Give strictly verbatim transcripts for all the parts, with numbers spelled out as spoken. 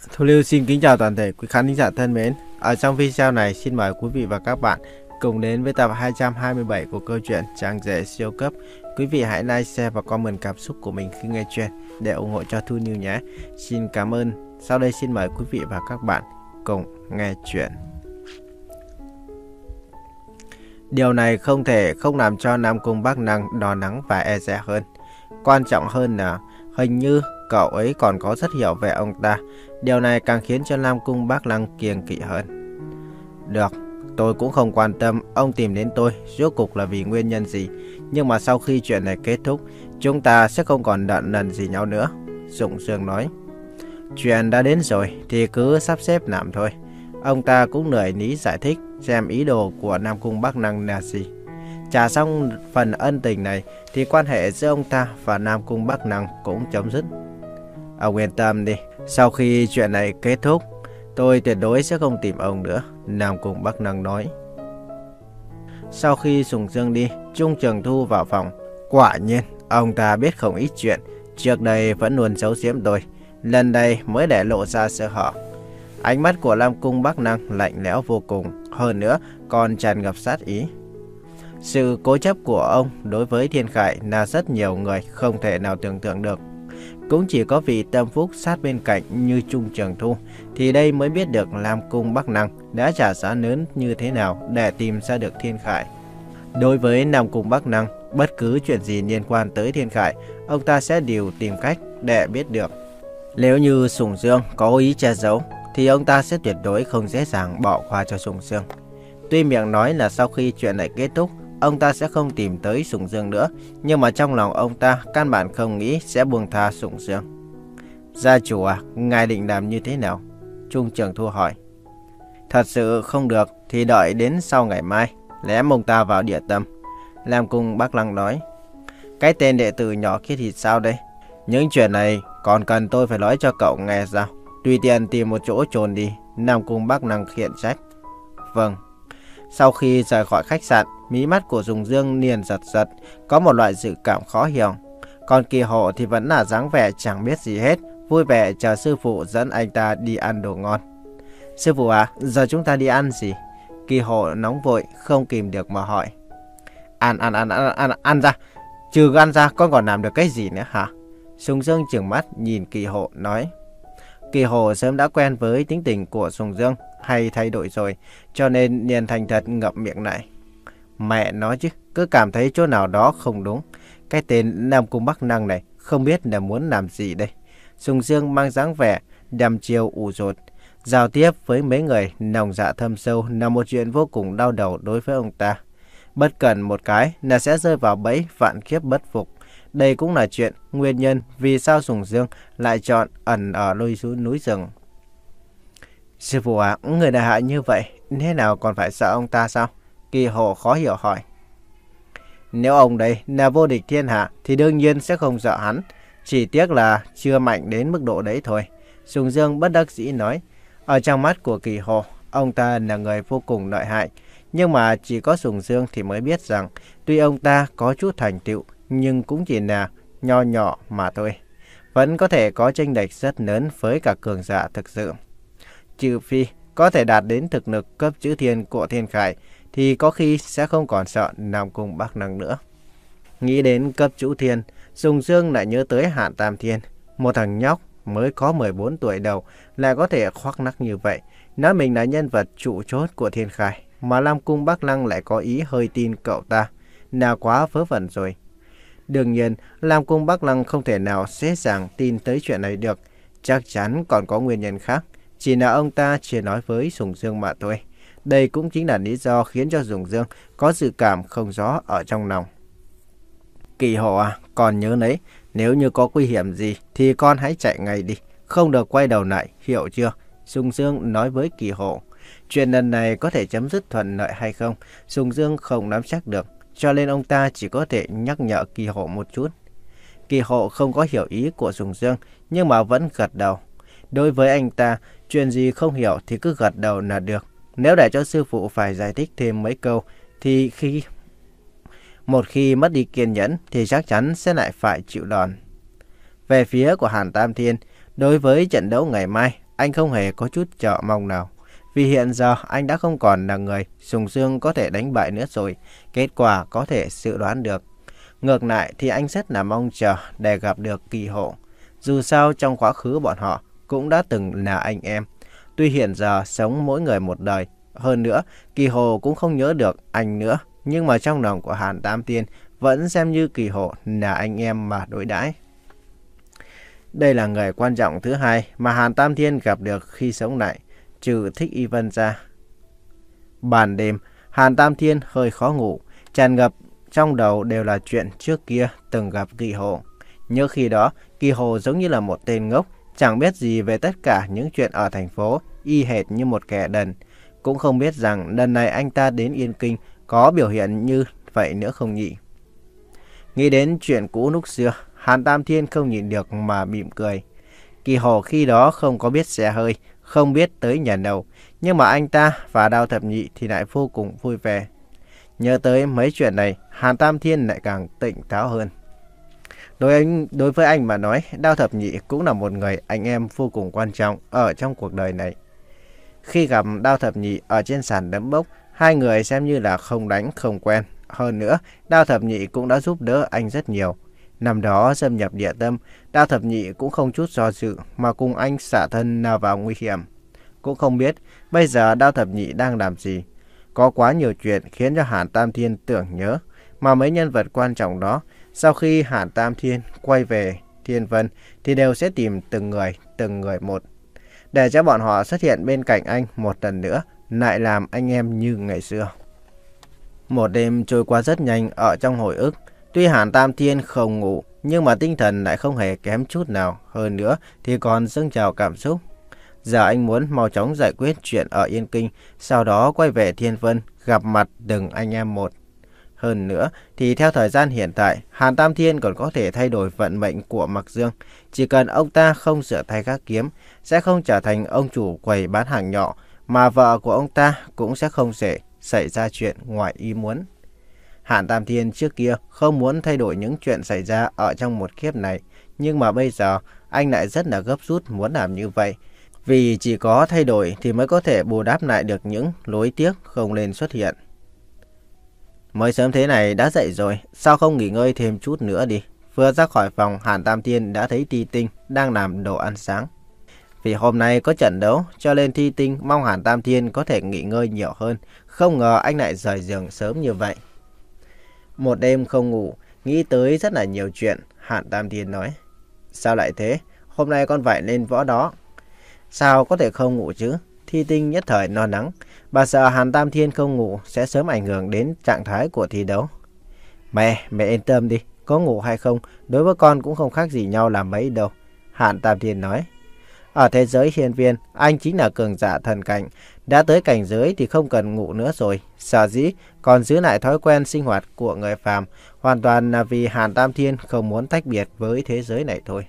Thu Lưu xin kính chào toàn thể quý khán thính giả thân mến. Ở trong video này, xin mời quý vị và các bạn cùng đến với tập hai trăm hai mươi bảy của câu chuyện Chàng rể siêu cấp. Quý vị hãy like, share và comment cảm xúc của mình khi nghe chuyện để ủng hộ cho Thu Lưu nhé. Xin cảm ơn. Sau đây xin mời quý vị và các bạn cùng nghe chuyện. Điều này không thể không làm cho Nam Cung Bắc Năng lo lắng và e dè hơn. Quan trọng hơn là hình như cậu ấy còn có rất hiểu về ông ta. Điều này càng khiến cho Nam Cung Bắc Năng kiêng kỵ hơn. Được, tôi cũng không quan tâm ông tìm đến tôi rốt cuộc là vì nguyên nhân gì. Nhưng mà sau khi chuyện này kết thúc, chúng ta sẽ không còn nợ nần gì nhau nữa. Dũng Dương nói. Chuyện đã đến rồi thì cứ sắp xếp làm thôi. Ông ta cũng lười lý giải thích xem ý đồ của Nam Cung Bắc Năng là gì. Trả xong phần ân tình này thì quan hệ giữa ông ta và Nam Cung Bắc Năng cũng chấm dứt. Ông yên tâm đi, sau khi chuyện này kết thúc, tôi tuyệt đối sẽ không tìm ông nữa, Nam Cung Bắc Năng nói. Sau khi Sùng Dương đi, Trung Trường Thu vào phòng. Quả nhiên, ông ta biết không ít chuyện, trước đây vẫn luôn giấu giếm tôi, lần này mới để lộ ra sơ hở. Ánh mắt của Nam Cung Bắc Năng lạnh lẽo vô cùng, hơn nữa còn tràn ngập sát ý. Sự cố chấp của ông đối với Thiên Khải là rất nhiều người không thể nào tưởng tượng được. Cũng chỉ có vị tâm phúc sát bên cạnh như Trung Trường Thu thì đây mới biết được Nam Cung Bắc Năng đã trả giá lớn như thế nào để tìm ra được Thiên Khải. Đối với Nam Cung Bắc Năng, bất cứ chuyện gì liên quan tới Thiên Khải, ông ta sẽ đều tìm cách để biết được. Nếu như Sùng Dương có ý che giấu thì ông ta sẽ tuyệt đối không dễ dàng bỏ qua cho Sùng Dương. Tuy miệng nói là sau khi chuyện này kết thúc, ông ta sẽ không tìm tới Sùng Dương nữa, nhưng mà trong lòng ông ta căn bản không nghĩ sẽ buông tha Sùng Dương. Gia chủ à, ngài định làm như thế nào? Trung Trường Thu hỏi. Thật sự không được thì đợi đến sau ngày mai, lém ông ta vào địa tâm. Nam Cung Bắc Năng nói. Cái tên đệ tử nhỏ kia thì sao đây? Những chuyện này còn cần tôi phải nói cho cậu nghe sao? Tùy tiện tìm một chỗ trốn đi, Nam Cung Bắc Năng khiển trách. Vâng. Sau khi rời khỏi khách sạn, mí mắt của Sùng Dương liền giật giật, có một loại dự cảm khó hiểu. Còn Kỳ Hộ thì vẫn là dáng vẻ chẳng biết gì hết, vui vẻ chờ sư phụ dẫn anh ta đi ăn đồ ngon. Sư phụ à, giờ chúng ta đi ăn gì? Kỳ Hộ nóng vội, không kìm được mà hỏi. Ăn, ăn, ăn, ăn, ăn, ăn ra. Trừ ăn ra, con còn làm được cái gì nữa hả? Sùng Dương trừng mắt nhìn Kỳ Hộ nói. Kỳ Hộ sớm đã quen với tính tình của Sùng Dương, hay thay đổi rồi, cho nên liền thành thật ngậm miệng lại. Mẹ nói chứ, cứ cảm thấy chỗ nào đó không đúng. Cái tên Nam Cung Bắc Năng này không biết là muốn làm gì đây. Sùng Dương mang dáng vẻ đăm chiêu ủ rột. Giao tiếp với mấy người lòng dạ thâm sâu là một chuyện vô cùng đau đầu đối với ông ta. Bất cẩn một cái là sẽ rơi vào bẫy vạn kiếp bất phục. Đây cũng là chuyện nguyên nhân vì sao Sùng Dương lại chọn ẩn ở lối núi rừng. Sư phụ à, người đại hại như vậy, thế nào còn phải sợ ông ta sao? Kỳ Hộ khó hiểu hỏi. Nếu ông đây là vô địch thiên hạ thì đương nhiên sẽ không sợ hắn. Chỉ tiếc là chưa mạnh đến mức độ đấy thôi. Sùng Dương bất đắc dĩ nói. Ở trong mắt của Kỳ Hộ, ông ta là người vô cùng lợi hại. Nhưng mà chỉ có Sùng Dương thì mới biết rằng tuy ông ta có chút thành tựu nhưng cũng chỉ là nho nhỏ mà thôi. Vẫn có thể có chênh lệch rất lớn với cả cường giả thực sự. Trừ phi có thể đạt đến thực lực cấp chữ thiên của Thiên Khải thì có khi sẽ không còn sợ Nam Cung Bắc Năng nữa. Nghĩ đến cấp chữ thiên, Sùng Dương lại nhớ tới Hạn Tam Thiên. Một thằng nhóc mới có mười bốn tuổi đầu lại có thể khoác lác như vậy. Nói mình là nhân vật trụ chốt của Thiên Khải, mà Nam Cung Bắc Năng lại có ý hơi tin cậu ta. Là quá vớ vẩn rồi. Đương nhiên, Nam Cung Bắc Năng không thể nào dễ dàng tin tới chuyện này được. Chắc chắn còn có nguyên nhân khác. Chỉ là ông ta chưa nói với Sùng Dương mà thôi. Đây cũng chính là lý do khiến cho Sùng Dương có dự cảm không rõ ở trong lòng. Kỳ Hộ à, còn nhớ đấy, nếu như có nguy hiểm gì thì con hãy chạy ngay đi, không được quay đầu lại, hiểu chưa? Sùng Dương nói với Kỳ Hộ. Chuyện lần này có thể chấm dứt thuận lợi hay không, Sùng Dương không nắm chắc được, cho nên ông ta chỉ có thể nhắc nhở Kỳ Hộ một chút. Kỳ Hộ không có hiểu ý của Sùng Dương, nhưng mà vẫn gật đầu. Đối với anh ta, chuyện gì không hiểu thì cứ gật đầu là được. Nếu để cho sư phụ phải giải thích thêm mấy câu, thì khi một khi mất đi kiên nhẫn thì chắc chắn sẽ lại phải chịu đòn. Về phía của Hàn Tam Thiên, đối với trận đấu ngày mai, anh không hề có chút chờ mong nào. Vì hiện giờ anh đã không còn là người Sùng Dương có thể đánh bại nữa rồi, kết quả có thể dự đoán được. Ngược lại thì anh rất là mong chờ để gặp được Kỳ Hộ. Dù sao trong quá khứ bọn họ cũng đã từng là anh em. Tuy hiện giờ sống mỗi người một đời, hơn nữa Kỳ Hộ cũng không nhớ được anh nữa, nhưng mà trong lòng của Hàn Tam Thiên vẫn xem như Kỳ Hộ là anh em mà đối đãi. Đây là người quan trọng thứ hai mà Hàn Tam Thiên gặp được khi sống lại, trừ Thích Y Vân ra. Ban đêm, Hàn Tam Thiên hơi khó ngủ, tràn ngập trong đầu đều là chuyện trước kia từng gặp Kỳ Hộ. Nhớ khi đó, Kỳ Hộ giống như là một tên ngốc, chẳng biết gì về tất cả những chuyện ở thành phố, y hệt như một kẻ đần. Cũng không biết rằng lần này anh ta đến Yên Kinh có biểu hiện như vậy nữa không nhỉ? Nghĩ đến chuyện cũ lúc xưa, Hàn Tam Thiên không nhịn được mà mỉm cười. Kỳ Hộ khi đó không có biết xe hơi, không biết tới nhà nấu, nhưng mà anh ta và Đao Thập Nhị thì lại vô cùng vui vẻ. Nhớ tới mấy chuyện này, Hàn Tam Thiên lại càng tỉnh táo hơn. Đối, anh, đối với anh mà nói, Đao Thập Nhị cũng là một người anh em vô cùng quan trọng ở trong cuộc đời này. Khi gặp Đao Thập Nhị ở trên sàn đấm bốc, hai người xem như là không đánh không quen. Hơn nữa, Đao Thập Nhị cũng đã giúp đỡ anh rất nhiều. Năm đó xâm nhập địa tâm, Đao Thập Nhị cũng không chút do dự mà cùng anh xả thân nào vào nguy hiểm. Cũng không biết bây giờ Đao Thập Nhị đang làm gì. Có quá nhiều chuyện khiến cho Hàn Tam Thiên tưởng nhớ, mà mấy nhân vật quan trọng đó, sau khi Hàn Tam Thiên quay về Thiên Vân thì đều sẽ tìm từng người, từng người một, để cho bọn họ xuất hiện bên cạnh anh một lần nữa, lại làm anh em như ngày xưa. Một đêm trôi qua rất nhanh ở trong hồi ức. Tuy Hàn Tam Thiên không ngủ, nhưng mà tinh thần lại không hề kém chút nào. Hơn nữa thì còn dâng trào cảm xúc. Giờ anh muốn mau chóng giải quyết chuyện ở Yên Kinh, sau đó quay về Thiên Vân, gặp mặt từng anh em một. Hơn nữa thì theo thời gian hiện tại, Hàn Tam Thiên còn có thể thay đổi vận mệnh của Mạc Dương. Chỉ cần ông ta không sửa tay gác kiếm, sẽ không trở thành ông chủ quầy bán hàng nhỏ, mà vợ của ông ta cũng sẽ không thể xảy ra chuyện ngoài ý muốn. Hàn Tam Thiên trước kia không muốn thay đổi những chuyện xảy ra ở trong một kiếp này, nhưng mà bây giờ anh lại rất là gấp rút muốn làm như vậy. Vì chỉ có thay đổi thì mới có thể bù đắp lại được những lối tiếc không nên xuất hiện. Mới sớm thế này đã dậy rồi, sao không nghỉ ngơi thêm chút nữa đi? Vừa ra khỏi phòng, Hàn Tam Thiên đã thấy Thi Tinh đang làm đồ ăn sáng. Vì hôm nay có trận đấu, cho nên Thi Tinh mong Hàn Tam Thiên có thể nghỉ ngơi nhiều hơn. Không ngờ anh lại rời giường sớm như vậy. Một đêm không ngủ, nghĩ tới rất là nhiều chuyện, Hàn Tam Thiên nói. Sao lại thế? Hôm nay con phải lên võ đó. Sao có thể không ngủ chứ? Thi Tinh nhất thời lo lắng. Bà sợ Hàn Tam Thiên không ngủ sẽ sớm ảnh hưởng đến trạng thái của thi đấu. Mẹ, mẹ yên tâm đi. Có ngủ hay không, đối với con cũng không khác gì nhau là mấy đâu. Hàn Tam Thiên nói. Ở thế giới hiên viên, anh chính là cường giả thần cảnh. Đã tới cảnh giới thì không cần ngủ nữa rồi. Sở dĩ còn giữ lại thói quen sinh hoạt của người phàm, hoàn toàn là vì Hàn Tam Thiên không muốn tách biệt với thế giới này thôi.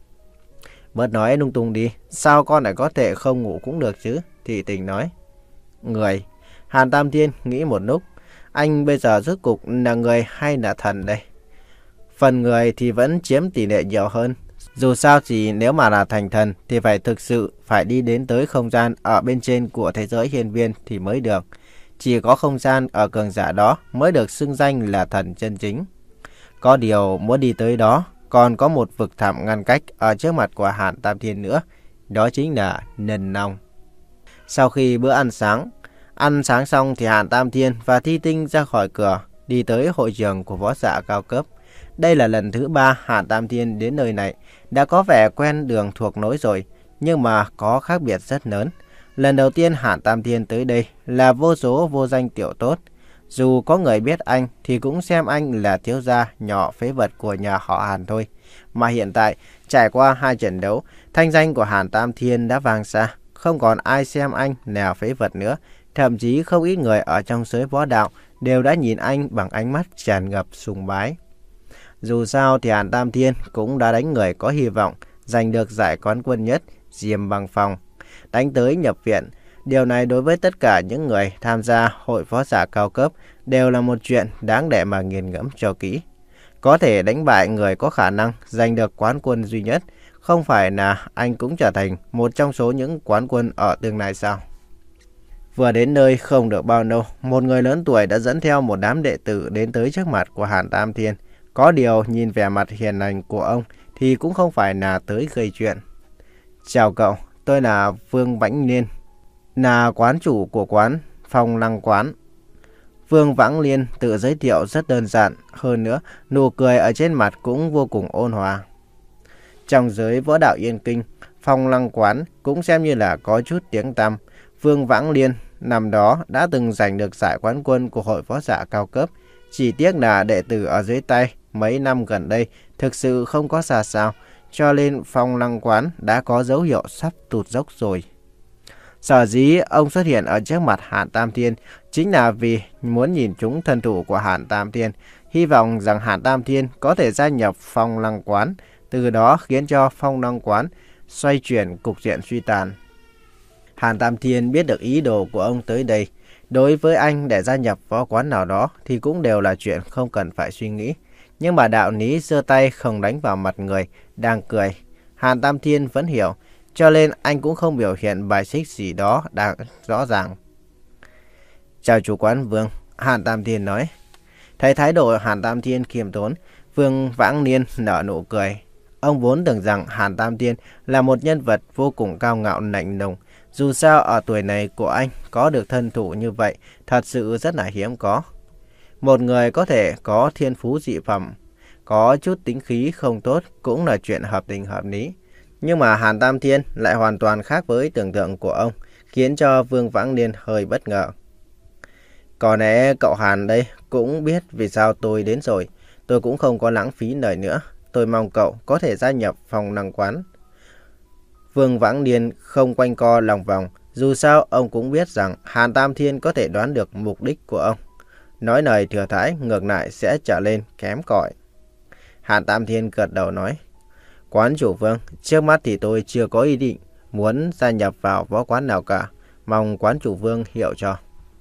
Bớt nói lung tung đi, sao con lại có thể không ngủ cũng được chứ? Thì Tình nói. Người. Hàn Tam Thiên nghĩ một lúc. Anh bây giờ rốt cục là người hay là thần đây? Phần người thì vẫn chiếm tỷ lệ nhiều hơn. Dù sao thì nếu mà là thành thần thì phải thực sự phải đi đến tới không gian ở bên trên của thế giới hiên viên thì mới được. Chỉ có không gian ở cường giả đó mới được xưng danh là thần chân chính. Có điều muốn đi tới đó, còn có một vực thẳm ngăn cách ở trước mặt của Hàn Tam Thiên nữa. Đó chính là Nần Nong. Sau khi bữa ăn sáng, ăn sáng xong thì Hàn Tam Thiên và Thi Tinh ra khỏi cửa, đi tới hội trường của võ giả cao cấp. Đây là lần thứ ba Hàn Tam Thiên đến nơi này, đã có vẻ quen đường thuộc lối rồi, nhưng mà có khác biệt rất lớn. Lần đầu tiên Hàn Tam Thiên tới đây là vô số vô danh tiểu tốt. Dù có người biết anh thì cũng xem anh là thiếu gia nhỏ phế vật của nhà họ Hàn thôi. Mà hiện tại, trải qua hai trận đấu, thanh danh của Hàn Tam Thiên đã vang xa. Không còn ai xem anh là phế vật nữa. Thậm chí không ít người ở trong giới võ đạo đều đã nhìn anh bằng ánh mắt tràn ngập sùng bái. Dù sao thì Hàn Tam Thiên cũng đã đánh người có hy vọng, giành được giải quán quân nhất, Diêm Băng Phong. Đánh tới nhập viện. Điều này đối với tất cả những người tham gia hội võ giả cao cấp đều là một chuyện đáng để mà nghiền ngẫm cho kỹ. Có thể đánh bại người có khả năng giành được quán quân duy nhất, Không phải là anh cũng trở thành một trong số những quán quân ở tương lai sao? Vừa đến nơi không được bao lâu, một người lớn tuổi đã dẫn theo một đám đệ tử đến tới trước mặt của Hàn Tam Thiên. Có điều nhìn vẻ mặt hiền lành của ông thì cũng không phải là tới gây chuyện. Chào cậu, tôi là Vương Vãnh Niên, là quán chủ của quán Phong Lăng Quán. Vương Vãng Liên tự giới thiệu rất đơn giản, hơn nữa nụ cười ở trên mặt cũng vô cùng ôn hòa. Trong giới võ đạo Yên Kinh, Phong Lăng Quán cũng xem như là có chút tiếng tăm. Vương Vãng Liên năm đó đã từng giành được giải quán quân của hội võ giả cao cấp. Chỉ tiếc là đệ tử ở dưới tay mấy năm gần đây thực sự không có xa sao, cho nên Phong Lăng Quán đã có dấu hiệu sắp tụt dốc rồi. Sở dĩ ông xuất hiện ở trước mặt Hàn Tam Thiên chính là vì muốn nhìn trúng thân thủ của Hàn Tam Thiên, hy vọng rằng Hàn Tam Thiên có thể gia nhập Phong Lăng Quán, từ đó khiến cho Phong Lăng Quán xoay chuyển cục diện suy tàn. Hàn Tam Thiên biết được ý đồ của ông tới đây. Đối với anh để gia nhập võ quán nào đó thì cũng đều là chuyện không cần phải suy nghĩ. Nhưng mà đạo lý giơ tay không đánh vào mặt người đang cười, Hàn Tam Thiên vẫn hiểu, cho nên anh cũng không biểu hiện bài xích gì đó đang rõ ràng. Chào chủ quán Vương, Hàn Tam Thiên nói. Thấy thái độ Hàn Tam Thiên khiêm tốn, Vương Vãng Niên nở nụ cười. Ông vốn tưởng rằng Hàn Tam Thiên là một nhân vật vô cùng cao ngạo lạnh lùng. Dù sao ở tuổi này của anh có được thân thủ như vậy thật sự rất là hiếm có. Một người có thể có thiên phú dị phẩm, có chút tính khí không tốt cũng là chuyện hợp tình hợp lý. Nhưng mà Hàn Tam Thiên lại hoàn toàn khác với tưởng tượng của ông, khiến cho Vương Vãng Niên hơi bất ngờ. Có lẽ cậu Hàn đây cũng biết vì sao tôi đến rồi. Tôi cũng không có lãng phí lời nữa. Tôi mong cậu có thể gia nhập Phong Lăng Quán. Vương Vãng Niên không quanh co lòng vòng. Dù sao ông cũng biết rằng Hàn Tam Thiên có thể đoán được mục đích của ông. Nói lời thừa thãi ngược lại sẽ trở lên kém cỏi. Hàn Tam Thiên gật đầu nói. Quán chủ Vương, trước mắt thì tôi chưa có ý định muốn gia nhập vào võ quán nào cả. Mong quán chủ Vương hiểu cho.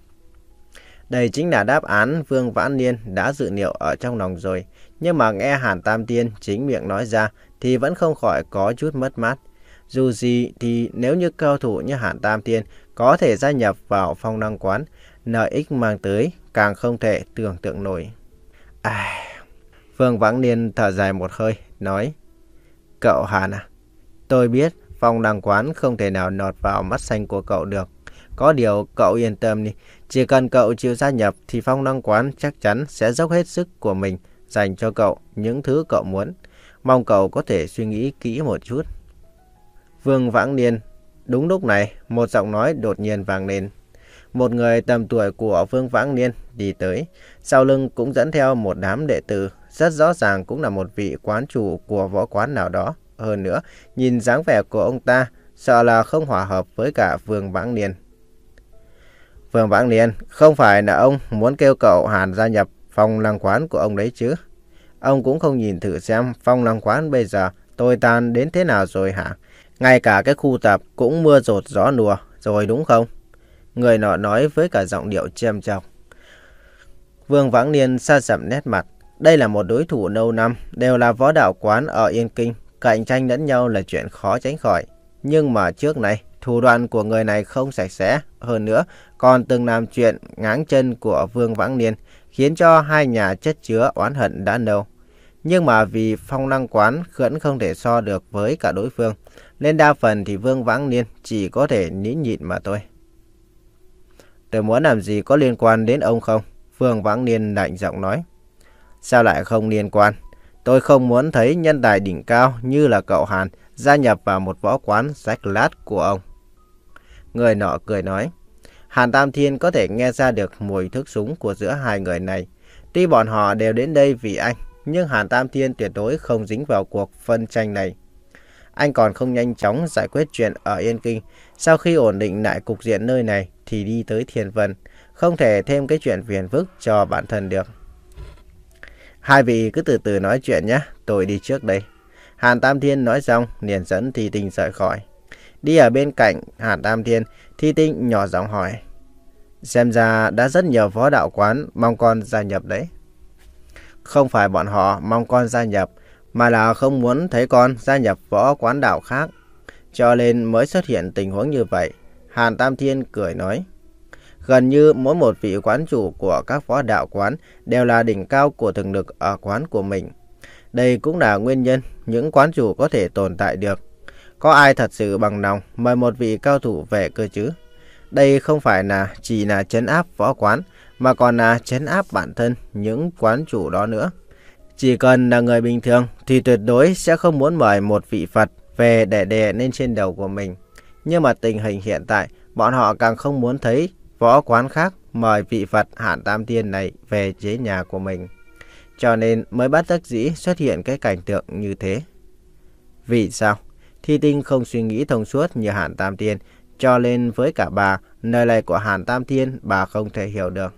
Đây chính là đáp án Vương Vãn Niên đã dự liệu ở trong lòng rồi. Nhưng mà nghe Hàn Tam Thiên chính miệng nói ra thì vẫn không khỏi có chút mất mát. Dù gì thì nếu như cao thủ như Hàn Tam Thiên có thể gia nhập vào Phong Lăng Quán, lợi ích mang tới càng không thể tưởng tượng nổi. À, Vương Vãng Niên thở dài một hơi, nói. Cậu Hàn à, tôi biết Phong Lăng Quán không thể nào lọt vào mắt xanh của cậu được. Có điều cậu yên tâm đi, chỉ cần cậu chịu gia nhập thì Phong Lăng Quán chắc chắn sẽ dốc hết sức của mình dành cho cậu những thứ cậu muốn. Mong cậu có thể suy nghĩ kỹ một chút. Vương Vãng Niên. Đúng lúc này, một giọng nói đột nhiên vang lên. Một người tầm tuổi của Vương Vãng Niên đi tới, sau lưng cũng dẫn theo một đám đệ tử, rất rõ ràng cũng là một vị quán chủ của võ quán nào đó. Hơn nữa, nhìn dáng vẻ của ông ta, sợ là không hòa hợp với cả Vương Vãng Niên. Vương Vãng Niên, không phải là ông muốn kêu cậu Hàn gia nhập Phong Lăng Quán của ông đấy chứ? Ông cũng không nhìn thử xem Phong Lăng Quán bây giờ tồi tàn đến thế nào rồi hả? Ngay cả cái khu tập cũng mưa rột gió lùa rồi đúng không? Người nọ nói với cả giọng điệu châm chọc. Vương Vãng Niên sa sầm nét mặt. Đây là một đối thủ lâu năm, đều là võ đạo quán ở Yên Kinh. Cạnh tranh lẫn nhau là chuyện khó tránh khỏi. Nhưng mà trước này, thủ đoạn của người này không sạch sẽ. Hơn nữa, còn từng làm chuyện ngáng chân của Vương Vãng Niên, khiến cho hai nhà chất chứa oán hận đã lâu. Nhưng mà vì Phong Lăng Quán vẫn không thể so được với cả đối phương, nên đa phần thì Vương Vãng Niên chỉ có thể nín nhịn mà thôi. Tôi muốn làm gì có liên quan đến ông không? Vương Vãng Niên lạnh giọng nói. Sao lại không liên quan? Tôi không muốn thấy nhân tài đỉnh cao như là cậu Hàn gia nhập vào một võ quán rách lát của ông. Người nọ cười nói. Hàn Tam Thiên có thể nghe ra được mùi thuốc súng của giữa hai người này. Tuy bọn họ đều đến đây vì anh, nhưng Hàn Tam Thiên tuyệt đối không dính vào cuộc phân tranh này. Anh còn không nhanh chóng giải quyết chuyện ở Yên Kinh. Sau khi ổn định lại cục diện nơi này thì đi tới Thiên Vân. Không thể thêm cái chuyện phiền phức cho bản thân được. Hai vị cứ từ từ nói chuyện nhé, tôi đi trước đây. Hàn Tam Thiên nói xong, liền dẫn Thi Tinh rời khỏi. Đi ở bên cạnh Hàn Tam Thiên, Thi Tinh nhỏ giọng hỏi. Xem ra đã rất nhiều võ đạo quán mong con gia nhập đấy. Không phải bọn họ mong con gia nhập, mà là không muốn thấy con gia nhập võ quán đạo khác, cho nên mới xuất hiện tình huống như vậy. Hàn Tam Thiên cười nói. Gần như mỗi một vị quán chủ của các võ đạo quán đều là đỉnh cao của thực lực ở quán của mình. Đây cũng là nguyên nhân những quán chủ có thể tồn tại được. Có ai thật sự bằng lòng mời một vị cao thủ về cơ chứ? Đây không phải là chỉ là trấn áp võ quán, mà còn là trấn áp bản thân những quán chủ đó nữa. Chỉ cần là người bình thường thì tuyệt đối sẽ không muốn mời một vị Phật về để đè lên trên đầu của mình. Nhưng mà tình hình hiện tại, bọn họ càng không muốn thấy võ quán khác mời vị Phật Hàn Tam Thiên này về chế nhà của mình. Cho nên mới bất đắc dĩ xuất hiện cái cảnh tượng như thế. Vì sao? Thi Tinh không suy nghĩ thông suốt như Hàn Tam Thiên, cho nên với cả bà, lời này của Hàn Tam Thiên bà không thể hiểu được.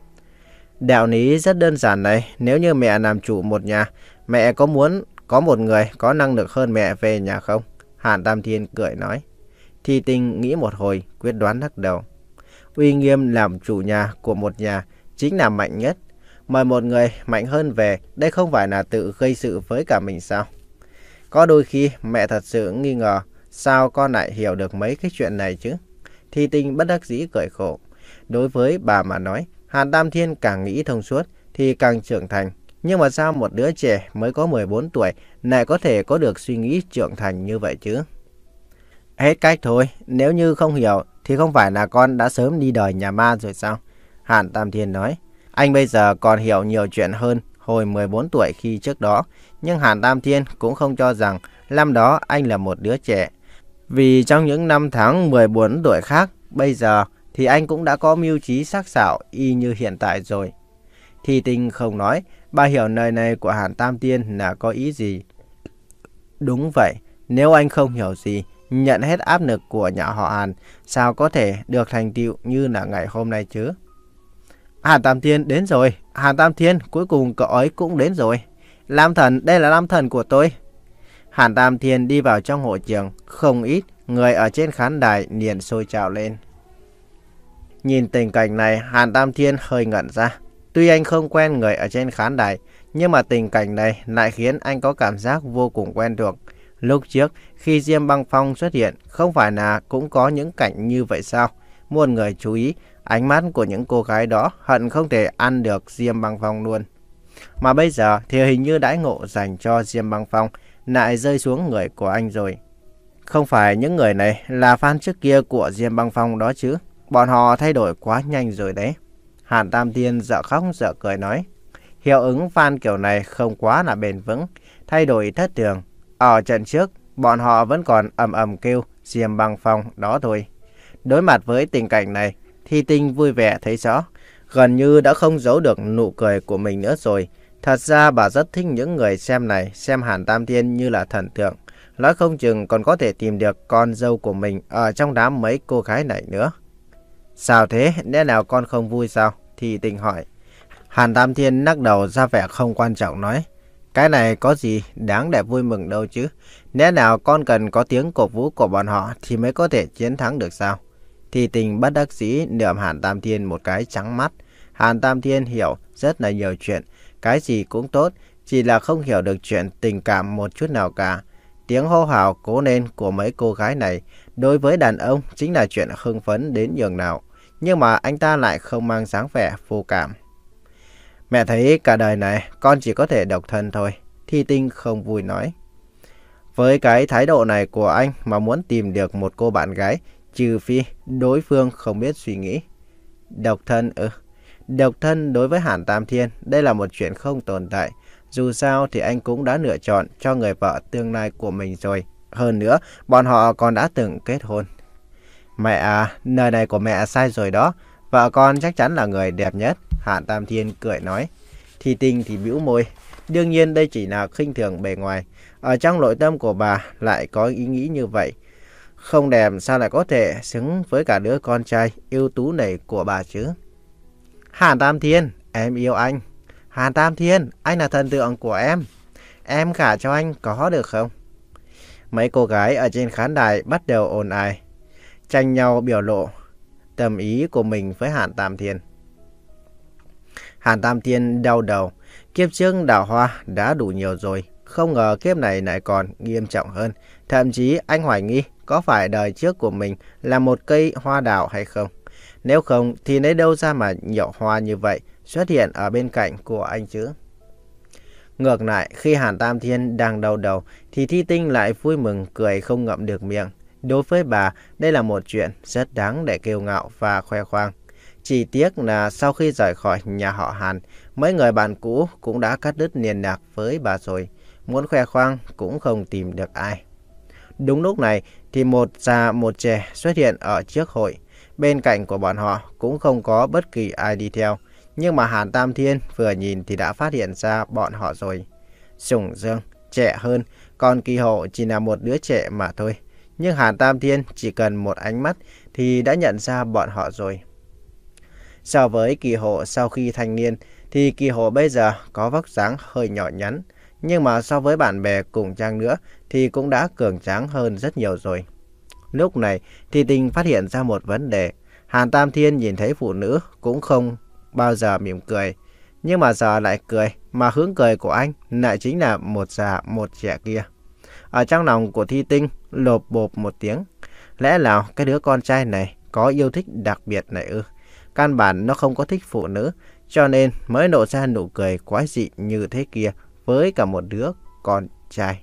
Đạo lý rất đơn giản này, nếu như mẹ làm chủ một nhà, mẹ có muốn có một người có năng lực hơn mẹ về nhà không? Hàn Tam Thiên cười nói. Thi Tinh nghĩ một hồi, quyết đoán lắc đầu. Uy nghiêm làm chủ nhà của một nhà chính là mạnh nhất. Mời một người mạnh hơn về, đây không phải là tự gây sự với cả mình sao? Có đôi khi mẹ thật sự nghi ngờ, sao con lại hiểu được mấy cái chuyện này chứ? Thi Tinh bất đắc dĩ cười khổ. Đối với bà mà nói, Hàn Tam Thiên càng nghĩ thông suốt thì càng trưởng thành. Nhưng mà sao một đứa trẻ mới có mười bốn tuổi lại có thể có được suy nghĩ trưởng thành như vậy chứ? Hết cách thôi, nếu như không hiểu thì không phải là con đã sớm đi đời nhà ma rồi sao? Hàn Tam Thiên nói. Anh bây giờ còn hiểu nhiều chuyện hơn hồi mười bốn tuổi khi trước đó. Nhưng Hàn Tam Thiên cũng không cho rằng năm đó anh là một đứa trẻ. Vì trong những năm tháng mười bốn tuổi khác, bây giờ thì anh cũng đã có mưu trí sắc sảo y như hiện tại rồi. Thi Tinh không nói, bà hiểu lời này của Hàn Tam Thiên là có ý gì. Đúng vậy, nếu anh không hiểu gì, nhận hết áp lực của nhà họ Hàn, sao có thể được thành tựu như là ngày hôm nay chứ? Hàn Tam Thiên đến rồi, Hàn Tam Thiên, cuối cùng cậu ấy cũng đến rồi. Lam Thần, đây là Lam Thần của tôi. Hàn Tam Thiên đi vào trong hội trường, không ít người ở trên khán đài liền sôi trào lên. Nhìn tình cảnh này, Hàn Tam Thiên hơi ngẩn ra. Tuy anh không quen người ở trên khán đài, nhưng mà tình cảnh này lại khiến anh có cảm giác vô cùng quen thuộc. Lúc trước, khi Diêm Băng Phong xuất hiện, không phải là cũng có những cảnh như vậy sao? Muôn người chú ý, ánh mắt của những cô gái đó hận không thể ăn được Diêm Băng Phong luôn. Mà bây giờ thì hình như đãi ngộ dành cho Diêm Băng Phong lại rơi xuống người của anh rồi. Không phải những người này là fan trước kia của Diêm Băng Phong đó chứ? Bọn họ thay đổi quá nhanh rồi đấy. Hàn Tam Thiên dở khóc dở cười nói. Hiệu ứng fan kiểu này không quá là bền vững, thay đổi thất thường. Ở trận trước, bọn họ vẫn còn ầm ầm kêu Diêm Băng Phong đó thôi. Đối mặt với tình cảnh này, Thi Tinh vui vẻ thấy rõ, gần như đã không giấu được nụ cười của mình nữa rồi. Thật ra bà rất thích những người xem này, xem Hàn Tam Thiên như là thần tượng. Nói không chừng còn có thể tìm được con dâu của mình ở trong đám mấy cô gái này nữa. Sao thế? Lẽ nào con không vui sao? Thi Tinh hỏi. Hàn Tam Thiên lắc đầu ra vẻ không quan trọng nói. Cái này có gì đáng để vui mừng đâu chứ. Lẽ nào con cần có tiếng cổ vũ của bọn họ thì mới có thể chiến thắng được sao? Thi Tinh bất đắc dĩ lườm Hàn Tam Thiên một cái trắng mắt. Hàn Tam Thiên hiểu rất là nhiều chuyện. Cái gì cũng tốt, chỉ là không hiểu được chuyện tình cảm một chút nào cả. Tiếng hô hào cố lên của mấy cô gái này đối với đàn ông chính là chuyện hưng phấn đến nhường nào. Nhưng mà anh ta lại không mang dáng vẻ vô cảm. Mẹ thấy cả đời này con chỉ có thể độc thân thôi. Thi Tinh không vui nói. Với cái thái độ này của anh mà muốn tìm được một cô bạn gái, trừ phi đối phương không biết suy nghĩ. Độc thân ư? Ừ. Độc thân đối với Hàn Tam Thiên, đây là một chuyện không tồn tại. Dù sao thì anh cũng đã lựa chọn cho người vợ tương lai của mình rồi. Hơn nữa, bọn họ còn đã từng kết hôn. Mẹ à, lời này của mẹ sai rồi đó. Vợ con chắc chắn là người đẹp nhất. Hàn Tam Thiên cười nói. Thi Tinh thì bĩu môi. Đương nhiên đây chỉ là khinh thường bề ngoài. Ở trong nội tâm của bà lại có ý nghĩ như vậy. Không đẹp sao lại có thể xứng với cả đứa con trai ưu tú này của bà chứ? Hàn Tam Thiên, em yêu anh. Hàn Tam Thiên, anh là thần tượng của em. Em gả cho anh có được không? Mấy cô gái ở trên khán đài bắt đầu ồn ào, tranh nhau biểu lộ tâm ý của mình với Hàn Tam Thiên. Hàn Tam Thiên đau đầu. Kiếp trước đào hoa đã đủ nhiều rồi, không ngờ kiếp này lại còn nghiêm trọng hơn. Thậm chí anh hoài nghi có phải đời trước của mình là một cây hoa đào hay không. Nếu không thì lấy đâu ra mà nhiều hoa như vậy xuất hiện ở bên cạnh của anh chứ. Ngược lại, khi Hàn Tam Thiên đang đau đầu thì Thi Tinh lại vui mừng cười không ngậm được miệng. Đối với bà, đây là một chuyện rất đáng để kiêu ngạo và khoe khoang. Chỉ tiếc là sau khi rời khỏi nhà họ Hàn, mấy người bạn cũ cũng đã cắt đứt liên lạc với bà rồi. Muốn khoe khoang cũng không tìm được ai. Đúng lúc này thì một già một trẻ xuất hiện ở trước hội. Bên cạnh của bọn họ cũng không có bất kỳ ai đi theo. Nhưng mà Hàn Tam Thiên vừa nhìn thì đã phát hiện ra bọn họ rồi. Sùng Dương trẻ hơn, còn Kỳ Hộ chỉ là một đứa trẻ mà thôi. Nhưng Hàn Tam Thiên chỉ cần một ánh mắt thì đã nhận ra bọn họ rồi. So với Kỳ Hộ sau khi thanh niên thì Kỳ Hộ bây giờ có vóc dáng hơi nhỏ nhắn. Nhưng mà so với bạn bè cùng trang nữa thì cũng đã cường tráng hơn rất nhiều rồi. Lúc này thì Tình phát hiện ra một vấn đề. Hàn Tam Thiên nhìn thấy phụ nữ cũng không bao giờ mỉm cười. Nhưng mà giờ lại cười, mà hướng cười của anh lại chính là một già một trẻ kia. Ở trong lòng của Thi Tinh lộp bộp một tiếng. Lẽ nào cái đứa con trai này có yêu thích đặc biệt này ư? Căn bản nó không có thích phụ nữ, cho nên mới nổ ra nụ cười quái dị như thế kia với cả một đứa con trai.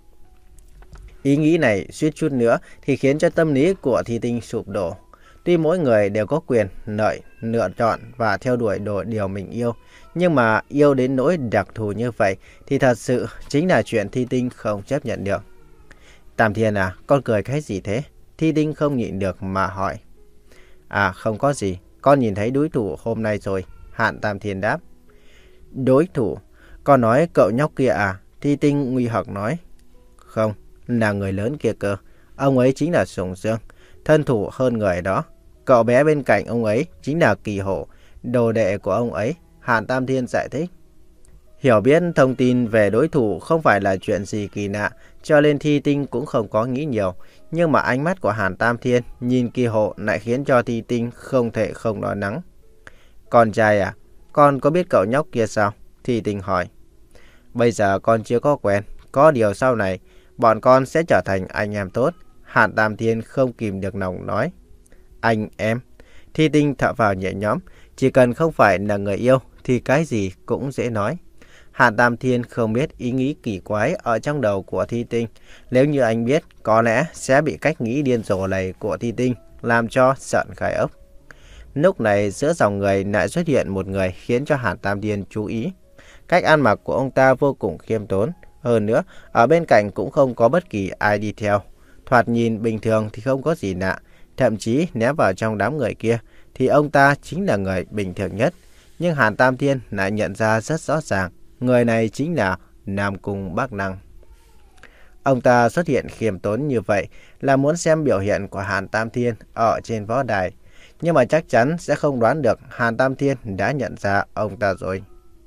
Ý nghĩ này suýt chút nữa thì khiến cho tâm lý của Thi Tinh sụp đổ. Tuy mỗi người đều có quyền lợi lựa chọn và theo đuổi đồ điều mình yêu, nhưng mà yêu đến nỗi đặc thù như vậy thì thật sự chính là chuyện Thi Tinh không chấp nhận được. Tam Thiên à, con cười cái gì thế? Thi Tinh không nhịn được mà hỏi. À không có gì, con nhìn thấy đối thủ hôm nay rồi, Hàn Tam Thiên đáp. Đối thủ? Con nói cậu nhóc kia à? Thi Tinh nguy hoặc nói. Không, là người lớn kia cơ. Ông ấy chính là Sùng Dương, thân thủ hơn người đó. Cậu bé bên cạnh ông ấy chính là Kỳ Hộ, đồ đệ của ông ấy, Hàn Tam Thiên giải thích. Hiểu biết thông tin về đối thủ không phải là chuyện gì kỳ lạ, cho nên Thi Tinh cũng không có nghĩ nhiều. Nhưng mà ánh mắt của Hàn Tam Thiên nhìn Kỳ Hộ lại khiến cho Thi Tinh không thể không lo lắng. Con trai à, con có biết cậu nhóc kia sao? Thi Tinh hỏi. Bây giờ con chưa có quen, có điều sau này bọn con sẽ trở thành anh em tốt. Hàn Tam Thiên không kìm được lòng nói. Anh em? Thi Tinh thở vào nhẹ nhõm. Chỉ cần không phải là người yêu thì cái gì cũng dễ nói. Hàn Tam Thiên không biết ý nghĩ kỳ quái ở trong đầu của Thi Tinh. Nếu như anh biết, có lẽ sẽ bị cách nghĩ điên rồ này của Thi Tinh làm cho sợn gai ốc. Lúc này giữa dòng người lại xuất hiện một người khiến cho Hàn Tam Thiên chú ý. Cách ăn mặc của ông ta vô cùng khiêm tốn. Hơn nữa, ở bên cạnh cũng không có bất kỳ ai đi theo. Thoạt nhìn bình thường thì không có gì lạ. Thậm chí ném vào trong đám người kia thì ông ta chính là người bình thường nhất. Nhưng Hàn Tam Thiên lại nhận ra rất rõ ràng. Người này chính là Nam Cung Bắc Năng. Ông ta xuất hiện khiêm tốn như vậy là muốn xem biểu hiện của Hàn Tam Thiên ở trên võ đài. Nhưng mà chắc chắn sẽ không đoán được Hàn Tam Thiên đã nhận ra ông ta rồi.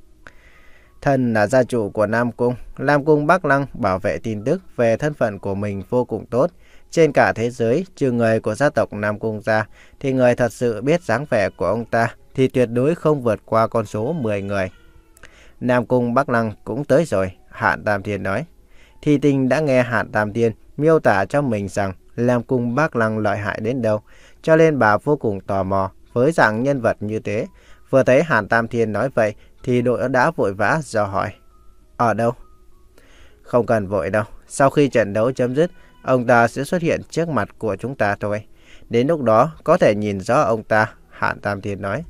Thân là gia chủ của Nam Cung, Nam Cung Bắc Lăng bảo vệ tin tức về thân phận của mình vô cùng tốt. Trên cả thế giới, trừ người của gia tộc Nam Cung ra, thì người thật sự biết dáng vẻ của ông ta thì tuyệt đối không vượt qua con số mười người. Nam Cung Bắc Lăng cũng tới rồi, Hàn Tam Thiên nói. Thi Tinh đã nghe Hàn Tam Thiên miêu tả cho mình rằng Nam Cung Bắc Lăng lợi hại đến đâu, cho nên bà vô cùng tò mò với dạng nhân vật như thế. Vừa thấy Hàn Tam Thiên nói vậy thì đội đã vội vã dò hỏi. Ở đâu? Không cần vội đâu, sau khi trận đấu chấm dứt, ông ta sẽ xuất hiện trước mặt của chúng ta thôi. Đến lúc đó có thể nhìn rõ ông ta, Hàn Tam Thiên nói.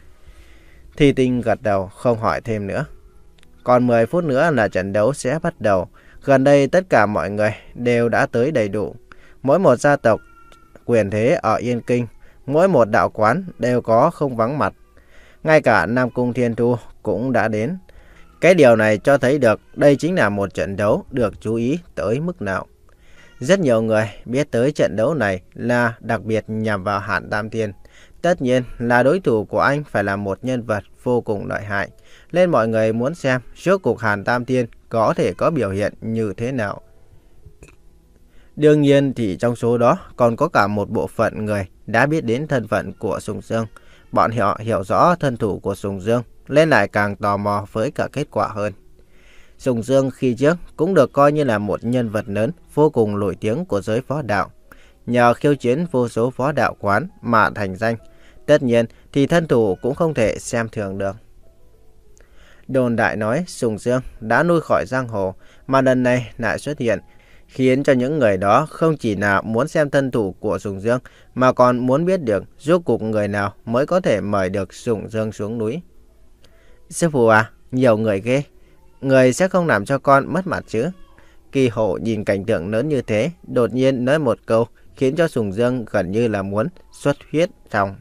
Thi Tinh gật đầu không hỏi thêm nữa. Còn mười phút nữa là trận đấu sẽ bắt đầu. Gần đây tất cả mọi người đều đã tới đầy đủ. Mỗi một gia tộc quyền thế ở Yên Kinh, mỗi một đạo quán đều có không vắng mặt. Ngay cả Nam Cung Thiên Thu cũng đã đến. Cái điều này cho thấy được đây chính là một trận đấu được chú ý tới mức nào. Rất nhiều người biết tới trận đấu này là đặc biệt nhằm vào Hàn Tam Thiên. Tất nhiên là đối thủ của anh phải là một nhân vật vô cùng lợi hại. Nên mọi người muốn xem rốt cuộc Hàn Tam Thiên có thể có biểu hiện như thế nào. Đương nhiên thì trong số đó còn có cả một bộ phận người đã biết đến thân phận của Sùng Dương. Bọn họ hiểu rõ thân thủ của Sùng Dương, nên lại càng tò mò với cả kết quả hơn. Sùng Dương khi trước cũng được coi như là một nhân vật lớn vô cùng nổi tiếng của giới võ đạo. Nhờ khiêu chiến vô số võ đạo quán mà thành danh. Tất nhiên thì thân thủ cũng không thể xem thường được. Đồn đại nói Sùng Dương đã nuôi khỏi giang hồ, mà lần này lại xuất hiện, khiến cho những người đó không chỉ là muốn xem thân thủ của Sùng Dương, mà còn muốn biết được rốt cuộc người nào mới có thể mời được Sùng Dương xuống núi. Sư phụ à, nhiều người ghê, người sẽ không làm cho con mất mặt chứ? Kỳ Hổ nhìn cảnh tượng lớn như thế, đột nhiên nói một câu khiến cho Sùng Dương gần như là muốn xuất huyết trong.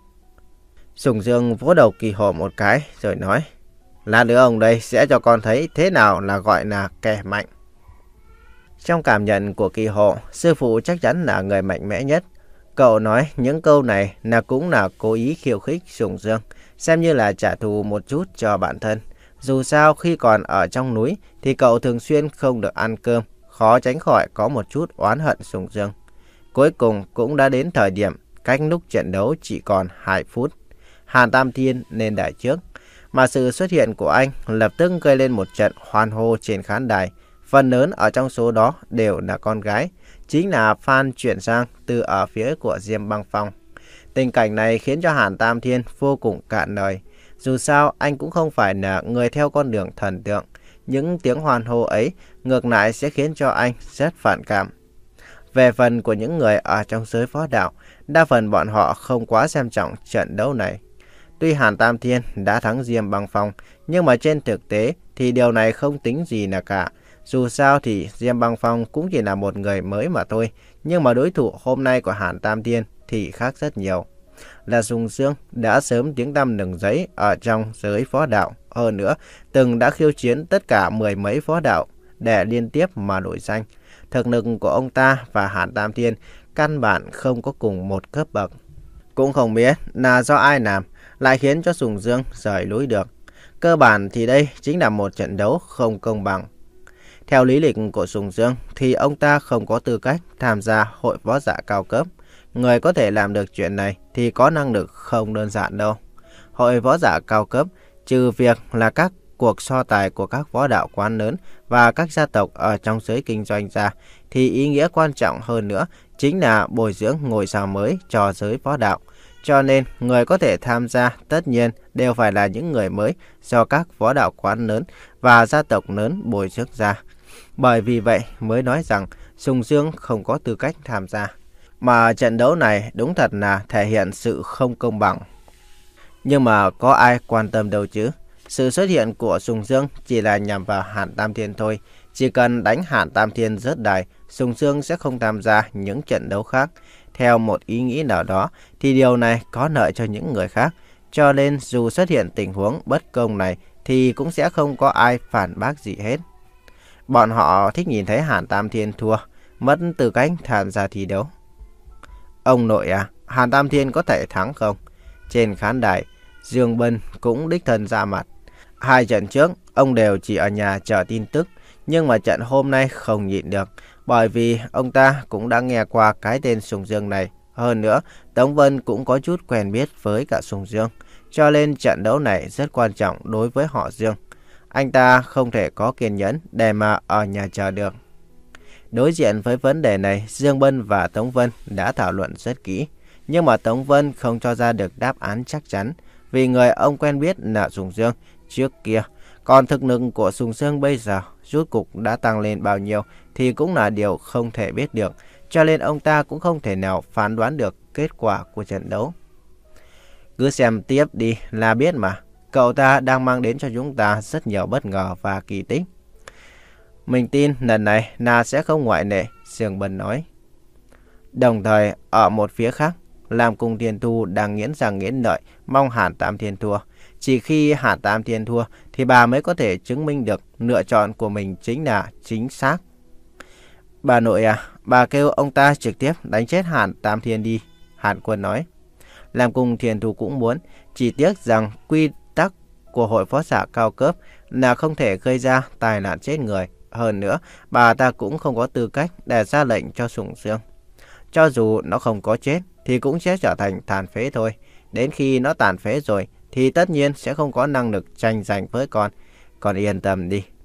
Sùng Dương vỗ đầu Kỳ Hổ một cái rồi nói: Lát nữa ông đây sẽ cho con thấy thế nào là gọi là kẻ mạnh. Trong cảm nhận của Kỳ Hổ, sư phụ chắc chắn là người mạnh mẽ nhất. Cậu nói những câu này là cũng là cố ý khiêu khích Sùng Dương, xem như là trả thù một chút cho bản thân. Dù sao khi còn ở trong núi thì cậu thường xuyên không được ăn cơm, khó tránh khỏi có một chút oán hận Sùng Dương. Cuối cùng cũng đã đến thời điểm cách lúc trận đấu chỉ còn hai phút. Hàn Tam Thiên lên đài trước, mà sự xuất hiện của anh lập tức gây lên một trận hoan hô trên khán đài. Phần lớn ở trong số đó đều là con gái, chính là fan chuyển sang từ ở phía của Diêm Băng Phong. Tình cảnh này khiến cho Hàn Tam Thiên vô cùng cạn lời. Dù sao anh cũng không phải là người theo con đường thần tượng. Những tiếng hoan hô ấy ngược lại sẽ khiến cho anh rất phản cảm. Về phần của những người ở trong giới võ đạo, đa phần bọn họ không quá xem trọng trận đấu này. Tuy Hàn Tam Thiên đã thắng Diêm Băng Phong, nhưng mà trên thực tế thì điều này không tính gì là cả. Dù sao thì Diêm Băng Phong cũng chỉ là một người mới mà thôi, nhưng mà đối thủ hôm nay của Hàn Tam Thiên thì khác rất nhiều. Là Sùng Dương đã sớm tiếng tăm lừng lẫy ở trong giới võ đạo, hơn nữa từng đã khiêu chiến tất cả mười mấy võ đạo để liên tiếp mà nổi danh. Thực lực của ông ta và Hàn Tam Thiên căn bản không có cùng một cấp bậc. Cũng không biết là do ai làm lại khiến cho Sùng Dương rời núi được. Cơ bản thì đây chính là một trận đấu không công bằng. Theo lý lịch của Sùng Dương thì ông ta không có tư cách tham gia hội võ giả cao cấp. Người có thể làm được chuyện này thì có năng lực không đơn giản đâu. Hội võ giả cao cấp, trừ việc là các cuộc so tài của các võ đạo quán lớn và các gia tộc ở trong giới kinh doanh ra, thì ý nghĩa quan trọng hơn nữa chính là bồi dưỡng ngôi sao mới cho giới võ đạo. Cho nên người có thể tham gia tất nhiên đều phải là những người mới do các võ đạo quán lớn và gia tộc lớn bồi dưỡng ra. Bởi vì vậy mới nói rằng Sùng Dương không có tư cách tham gia. Mà trận đấu này đúng thật là thể hiện sự không công bằng. Nhưng mà có ai quan tâm đâu chứ. Sự xuất hiện của Sùng Dương chỉ là nhằm vào Hàn Tam Thiên thôi. Chỉ cần đánh Hàn Tam Thiên rớt đài, Sùng Dương sẽ không tham gia những trận đấu khác. Theo một ý nghĩ nào đó thì điều này có lợi cho những người khác. Cho nên dù xuất hiện tình huống bất công này thì cũng sẽ không có ai phản bác gì hết. Bọn họ thích nhìn thấy Hàn Tam Thiên thua, mất tư cách tham gia thi đấu. Ông nội à, Hàn Tam Thiên có thể thắng không? Trên khán đài, Dương Bân cũng đích thân ra mặt. Hai trận trước, ông đều chỉ ở nhà chờ tin tức. Nhưng mà trận hôm nay không nhịn được. Bởi vì ông ta cũng đã nghe qua cái tên Sùng Dương này. Hơn nữa, Tống Vân cũng có chút quen biết với cả Sùng Dương. Cho nên trận đấu này rất quan trọng đối với họ Dương. Anh ta không thể có kiên nhẫn để mà ở nhà chờ được. Đối diện với vấn đề này, Dương Bân và Tống Vân đã thảo luận rất kỹ. Nhưng mà Tống Vân không cho ra được đáp án chắc chắn. Vì người ông quen biết là Sùng Dương trước kia. Còn thực lực của Sùng Dương bây giờ rốt cục đã tăng lên bao nhiêu thì cũng là điều không thể biết được. Cho nên ông ta cũng không thể nào phán đoán được kết quả của trận đấu. Cứ xem tiếp đi là biết mà. Cậu ta đang mang đến cho chúng ta rất nhiều bất ngờ và kỳ tích. Mình tin lần này là sẽ không ngoại lệ, Dương Bân nói. Đồng thời ở một phía khác, Lam Cung Thiên Thu đang nghiến răng nghiến lợi mong Hàn Tam Thiên thua. Chỉ khi Hàn Tam Thiên thua thì bà mới có thể chứng minh được lựa chọn của mình chính là chính xác. Bà nội à, bà kêu ông ta trực tiếp đánh chết Hàn Tam Thiên đi, Hàn Quân nói. Lam Cung Thiên Thu cũng muốn, chỉ tiếc rằng quy tắc của hội võ giả cao cấp là không thể gây ra tai nạn chết người. Hơn nữa, bà ta cũng không có tư cách để ra lệnh cho Sùng Dương. Cho dù nó không có chết thì cũng sẽ trở thành tàn phế thôi. Đến khi nó tàn phế rồi thì tất nhiên sẽ không có năng lực tranh giành với con. Con yên tâm đi,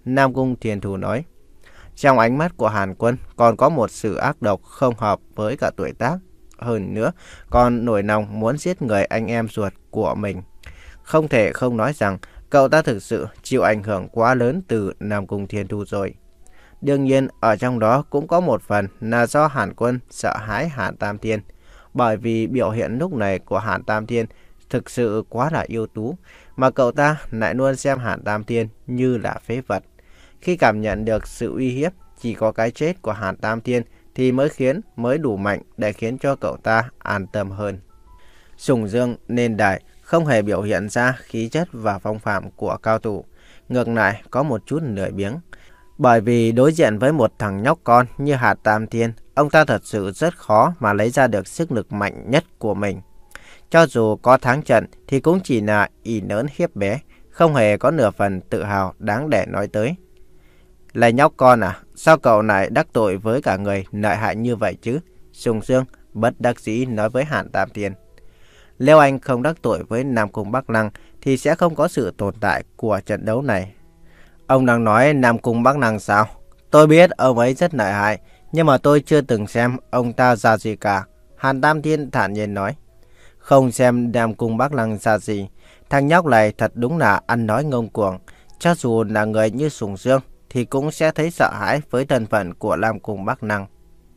Nam Cung Thiên Thu nói. Trong ánh mắt của Hàn Quân còn có một sự ác độc không hợp với cả tuổi tác. Hơn nữa, còn nổi lòng muốn giết người anh em ruột của mình. Không thể không nói rằng cậu ta thực sự chịu ảnh hưởng quá lớn từ Nam Cung Thiên Thu rồi. Đương nhiên, ở trong đó cũng có một phần là do Hàn Quân sợ hãi Hàn Tam Thiên. Bởi vì biểu hiện lúc này của Hàn Tam Thiên thực sự quá là ưu tú, mà cậu ta lại luôn xem Hàn Tam Thiên như là phế vật. Khi cảm nhận được sự uy hiếp chỉ có cái chết của Hàn Tam Thiên thì mới khiến mới đủ mạnh để khiến cho cậu ta an tâm hơn. Sùng Dương lên đài không hề biểu hiện ra khí chất và phong phạm của cao thủ, ngược lại có một chút lười biếng. Bởi vì đối diện với một thằng nhóc con như Hàn Tam Thiên, ông ta thật sự rất khó mà lấy ra được sức lực mạnh nhất của mình. Cho dù có thắng trận thì cũng chỉ là ỷ lớn hiếp bé, không hề có nửa phần tự hào đáng để nói tới. Là nhóc con à, sao cậu lại đắc tội với cả người lợi hại như vậy chứ? Sùng Dương bất đắc dĩ nói với Hàn Tam Thiên. Nếu anh không đắc tội với Nam Cung Bắc Lăng thì sẽ không có sự tồn tại của trận đấu này. Ông đang nói Nam Cung Bắc Lăng sao? Tôi biết ông ấy rất lợi hại, nhưng mà tôi chưa từng xem ông ta ra gì cả. Hàn Tam Thiên thản nhiên nói. Không xem Nam Cung Bắc Lăng ra gì, thằng nhóc này thật đúng là ăn nói ngông cuồng. Cho dù là người như Sùng Dương thì cũng sẽ thấy sợ hãi với thân phận của Nam Cung Bắc Lăng.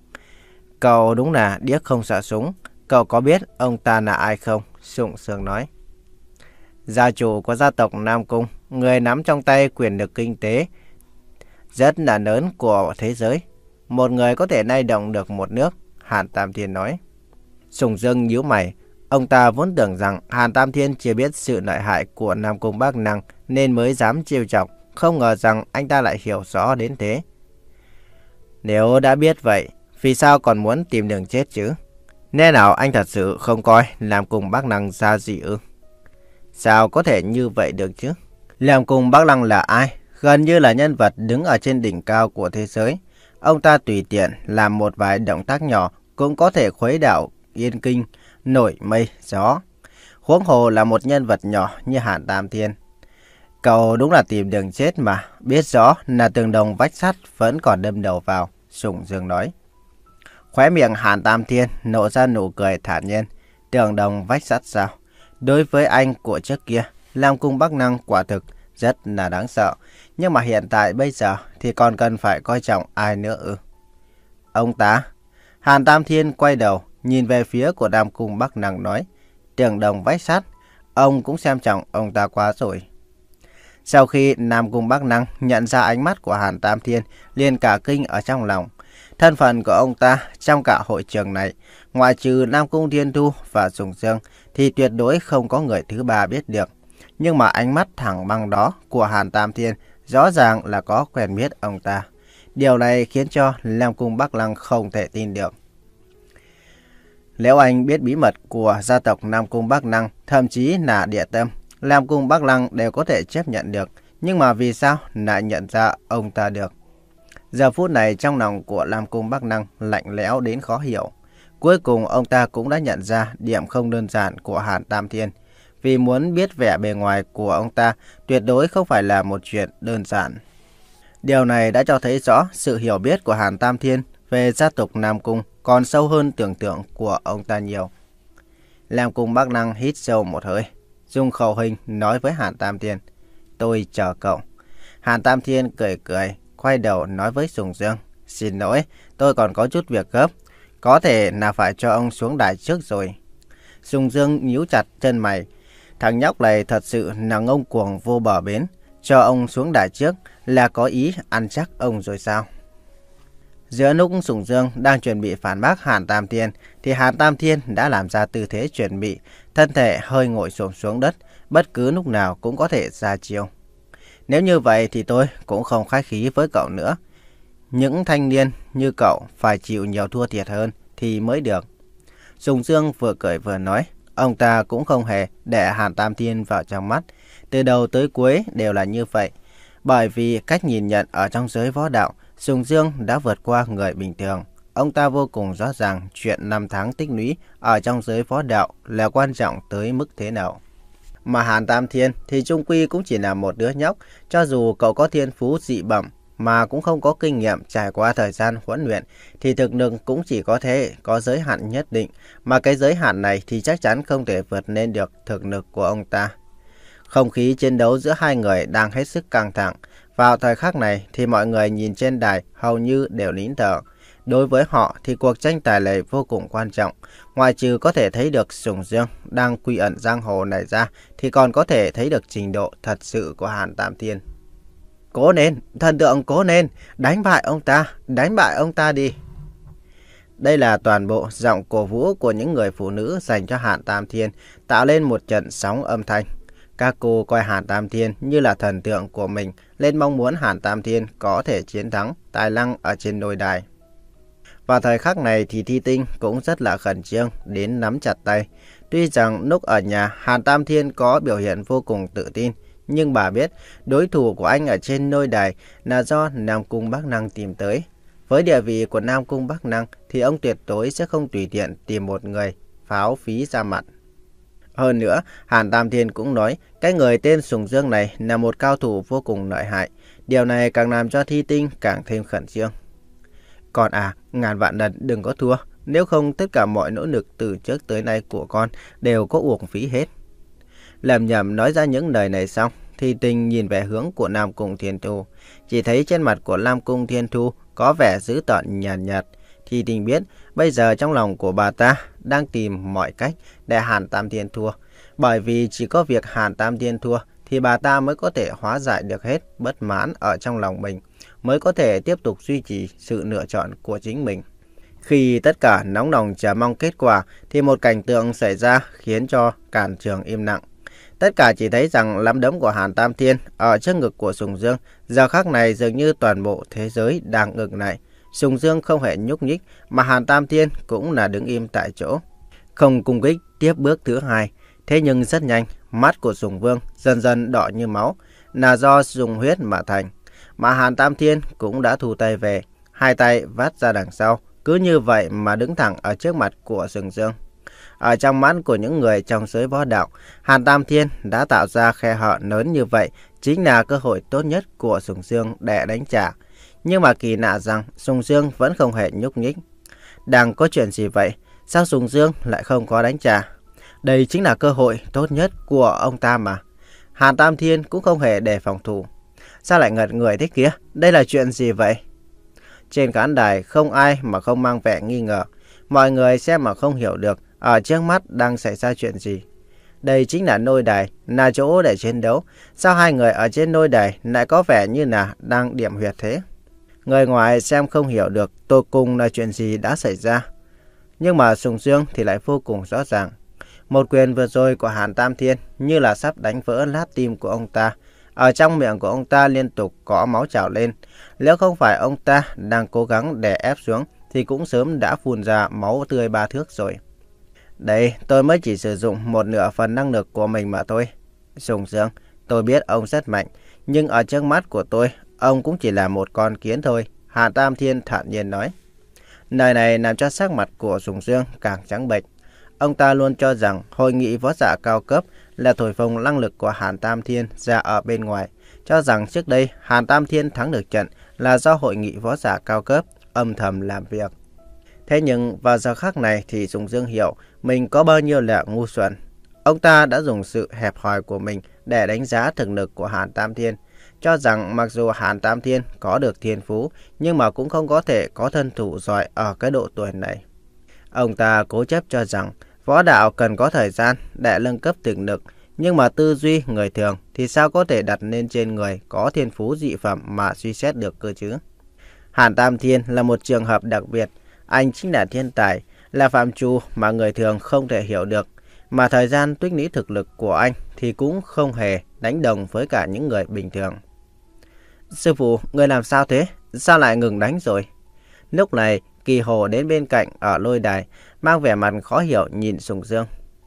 Cậu đúng là điếc không sợ súng. Cậu có biết ông ta là ai không? Sùng Dương nói. Gia chủ của gia tộc Nam Cung, người nắm trong tay quyền lực kinh tế rất là lớn của thế giới. Một người có thể lay động được một nước, Hàn Tam Thiên nói. Sùng Dương nhíu mày. Ông ta vốn tưởng rằng Hàn Tam Thiên chưa biết sự lợi hại của Nam Cung Bắc Lăng nên mới dám trêu chọc. Không ngờ rằng anh ta lại hiểu rõ đến thế. Nếu đã biết vậy, vì sao còn muốn tìm đường chết chứ? Nên nào anh thật sự không coi Nam Cung Bắc Lăng ra gì ư? Sao có thể như vậy được chứ? Nam Cung Bắc Lăng là ai? Gần như là nhân vật đứng ở trên đỉnh cao của thế giới. Ông ta tùy tiện làm một vài động tác nhỏ cũng có thể khuấy đảo yên kinh, nổi mây, gió. Huống hồ là một nhân vật nhỏ như Hàn Tam Thiên. Cậu đúng là tìm đường chết mà, biết rõ là tường đồng vách sắt vẫn còn đâm đầu vào, Sùng Dương nói. Khóe miệng Hàn Tam Thiên nổ ra nụ cười thản nhiên. Tường đồng vách sắt sao? Đối với anh của trước kia, Nam Cung Bắc Lăng quả thực rất là đáng sợ. Nhưng mà hiện tại bây giờ thì còn cần phải coi trọng ai nữa ư? Ông ta? Hàn Tam Thiên quay đầu, nhìn về phía của Nam Cung Bắc Lăng nói. Tường đồng vách sắt, ông cũng xem trọng ông ta quá rồi. Sau khi Nam Cung Bắc Lăng nhận ra ánh mắt của Hàn Tam Thiên, liền cả kinh ở trong lòng. Thân phận của ông ta trong cả hội trường này, ngoại trừ Nam Cung Thiên Thu và Sùng Dương, thì tuyệt đối không có người thứ ba biết được. Nhưng mà ánh mắt thẳng băng đó của Hàn Tam Thiên rõ ràng là có quen biết ông ta. Điều này khiến cho Nam Cung Bắc Lăng không thể tin được. Nếu anh biết bí mật của gia tộc Nam Cung Bắc Lăng, thậm chí là địa tâm, Nam Cung Bắc Lăng đều có thể chấp nhận được. Nhưng mà vì sao lại nhận ra ông ta được? Giờ phút này trong lòng của Nam Cung Bắc Lăng lạnh lẽo đến khó hiểu. Cuối cùng ông ta cũng đã nhận ra điểm không đơn giản của Hàn Tam Thiên. Vì muốn biết vẻ bề ngoài của ông ta tuyệt đối không phải là một chuyện đơn giản. Điều này đã cho thấy rõ sự hiểu biết của Hàn Tam Thiên về gia tộc Nam Cung còn sâu hơn tưởng tượng của ông ta nhiều. Nam Cung Bắc Lăng hít sâu một hơi, dùng khẩu hình nói với Hàn Tam Thiên. Tôi chờ cậu. Hàn Tam Thiên cười cười, quay đầu nói với Sùng Dương. Xin lỗi, tôi còn có chút việc gấp. Có thể là phải cho ông xuống đài trước rồi. Sùng Dương nhíu chặt chân mày. Thằng nhóc này thật sự là ngông cuồng vô bờ bến. Cho ông xuống đài trước là có ý ăn chắc ông rồi sao? Giữa lúc Sùng Dương đang chuẩn bị phản bác Hàn Tam Thiên thì Hàn Tam Thiên đã làm ra tư thế chuẩn bị, thân thể hơi ngồi xổm xuống đất, bất cứ lúc nào cũng có thể ra chiêu. Nếu như vậy thì tôi cũng không khách khí với cậu nữa. Những thanh niên như cậu phải chịu nhiều thua thiệt hơn thì mới được. Sùng Dương vừa cười vừa nói, ông ta cũng không hề để Hàn Tam Thiên vào trong mắt. Từ đầu tới cuối đều là như vậy. Bởi vì cách nhìn nhận ở trong giới võ đạo, Sùng Dương đã vượt qua người bình thường. Ông ta vô cùng rõ ràng chuyện năm tháng tích lũy ở trong giới võ đạo là quan trọng tới mức thế nào. Mà Hàn Tam Thiên thì chung quy cũng chỉ là một đứa nhóc, cho dù cậu có thiên phú dị bẩm mà cũng không có kinh nghiệm trải qua thời gian huấn luyện thì thực lực cũng chỉ có thể có giới hạn nhất định, mà cái giới hạn này thì chắc chắn không thể vượt lên được thực lực của ông ta. Không khí chiến đấu giữa hai người đang hết sức căng thẳng. Vào thời khắc này thì mọi người nhìn trên đài hầu như đều nín thở. Đối với họ thì cuộc tranh tài này vô cùng quan trọng. Ngoài trừ có thể thấy được Sùng Dương đang quy ẩn giang hồ này ra thì còn có thể thấy được trình độ thật sự của Hàn Tam Thiên. Cố lên, thần tượng cố lên, đánh bại ông ta, đánh bại ông ta đi. Đây là toàn bộ giọng cổ vũ của những người phụ nữ dành cho Hàn Tam Thiên, tạo lên một trận sóng âm thanh. Các cô coi Hàn Tam Thiên như là thần tượng của mình, nên mong muốn Hàn Tam Thiên có thể chiến thắng tài năng ở trên đôi đài. Vào thời khắc này thì Thi Tinh cũng rất là khẩn trương đến nắm chặt tay. Tuy rằng lúc ở nhà Hàn Tam Thiên có biểu hiện vô cùng tự tin, nhưng bà biết đối thủ của anh ở trên đôi đài là do Nam Cung Bắc Năng tìm tới. Với địa vị của Nam Cung Bắc Năng thì ông tuyệt đối sẽ không tùy tiện tìm một người pháo phí ra mặt. Hơn nữa, Hàn Tam Thiên cũng nói cái người tên Sùng Dương này là một cao thủ vô cùng lợi hại. Điều này càng làm cho Thi Tinh càng thêm khẩn trương. Con à, ngàn vạn lần đừng có thua, nếu không tất cả mọi nỗ lực từ trước tới nay của con đều có uổng phí hết. Lầm nhầm nói ra những lời này xong, Thi Tinh nhìn về hướng của Nam Cung Thiên Thu. Chỉ thấy trên mặt của Nam Cung Thiên Thu có vẻ dữ tợn nhàn nhạt, nhạt. Thi Tinh biết bây giờ trong lòng của bà ta đang tìm mọi cách để Hàn Tam Thiên thua. Bởi vì chỉ có việc Hàn Tam Thiên thua thì bà ta mới có thể hóa giải được hết bất mãn ở trong lòng mình, mới có thể tiếp tục duy trì sự lựa chọn của chính mình. Khi tất cả nóng lòng chờ mong kết quả thì một cảnh tượng xảy ra khiến cho cản trường im lặng. Tất cả chỉ thấy rằng nắm đấm của Hàn Tam Thiên ở trước ngực của Sùng Dương, giờ khắc này dường như toàn bộ thế giới đang ngừng lại. Sùng Dương không hề nhúc nhích, mà Hàn Tam Thiên cũng là đứng im tại chỗ, không cung kích tiếp bước thứ hai. Thế nhưng rất nhanh, mắt của Sùng Vương dần dần đỏ như máu, là do dùng huyết mà thành. Mà Hàn Tam Thiên cũng đã thu tay về, hai tay vắt ra đằng sau, cứ như vậy mà đứng thẳng ở trước mặt của Sùng Dương. Ở trong mắt của những người trong giới võ đạo, Hàn Tam Thiên đã tạo ra khe hở lớn như vậy, chính là cơ hội tốt nhất của Sùng Dương để đánh trả. Nhưng mà kỳ lạ rằng Sùng Dương vẫn không hề nhúc nhích. Đang có chuyện gì vậy? Sao Sùng Dương lại không có đánh trả? Đây chính là cơ hội tốt nhất của ông ta mà. Hàn Tam Thiên cũng không hề để phòng thủ. Sao lại ngật người thế kia? Đây là chuyện gì vậy? Trên khán đài không ai mà không mang vẻ nghi ngờ. Mọi người xem mà không hiểu được ở trước mắt đang xảy ra chuyện gì. Đây chính là nôi đài, là chỗ để chiến đấu. Sao hai người ở trên nôi đài lại có vẻ như là đang điểm huyệt thế? Người ngoài xem không hiểu được tột cùng là chuyện gì đã xảy ra. Nhưng mà Sùng Dương thì lại vô cùng rõ ràng. Một quyền vừa rồi của Hàn Tam Thiên như là sắp đánh vỡ lát tim của ông ta. Ở trong miệng của ông ta liên tục có máu trào lên. Nếu không phải ông ta đang cố gắng đè ép xuống thì cũng sớm đã phun ra máu tươi ba thước rồi. Đây, tôi mới chỉ sử dụng một nửa phần năng lực của mình mà thôi. Sùng Dương, tôi biết ông rất mạnh, nhưng ở trước mắt của tôi, ông cũng chỉ là một con kiến thôi. Hàn Tam Thiên thản nhiên nói. Lời này làm cho sắc mặt của Sùng Dương càng trắng bệch. Ông ta luôn cho rằng hội nghị võ giả cao cấp là thổi phồng năng lực của Hàn Tam Thiên ra ở bên ngoài. Cho rằng trước đây Hàn Tam Thiên thắng được trận là do hội nghị võ giả cao cấp âm thầm làm việc. Thế nhưng vào giờ khắc này thì Sùng Dương hiểu mình có bao nhiêu là ngu xuẩn. Ông ta đã dùng sự hẹp hòi của mình để đánh giá thực lực của Hàn Tam Thiên. Cho rằng mặc dù Hàn Tam Thiên có được thiên phú nhưng mà cũng không có thể có thân thủ giỏi ở cái độ tuổi này. Ông ta cố chấp cho rằng võ đạo cần có thời gian để nâng cấp thực lực, nhưng mà tư duy người thường thì sao có thể đặt lên trên người có thiên phú dị phẩm mà suy xét được cơ chứ. Hàn Tam Thiên là một trường hợp đặc biệt, anh chính là thiên tài, là phạm trù mà người thường không thể hiểu được, mà thời gian tích lũy thực lực của anh thì cũng không hề đánh đồng với cả những người bình thường. Sư phụ, người làm sao thế? Sao lại ngừng đánh rồi? Lúc này, Kỳ Hồ đến bên cạnh ở lôi đài, mang vẻ mặt khó hiểu nhìn Sùng Dương.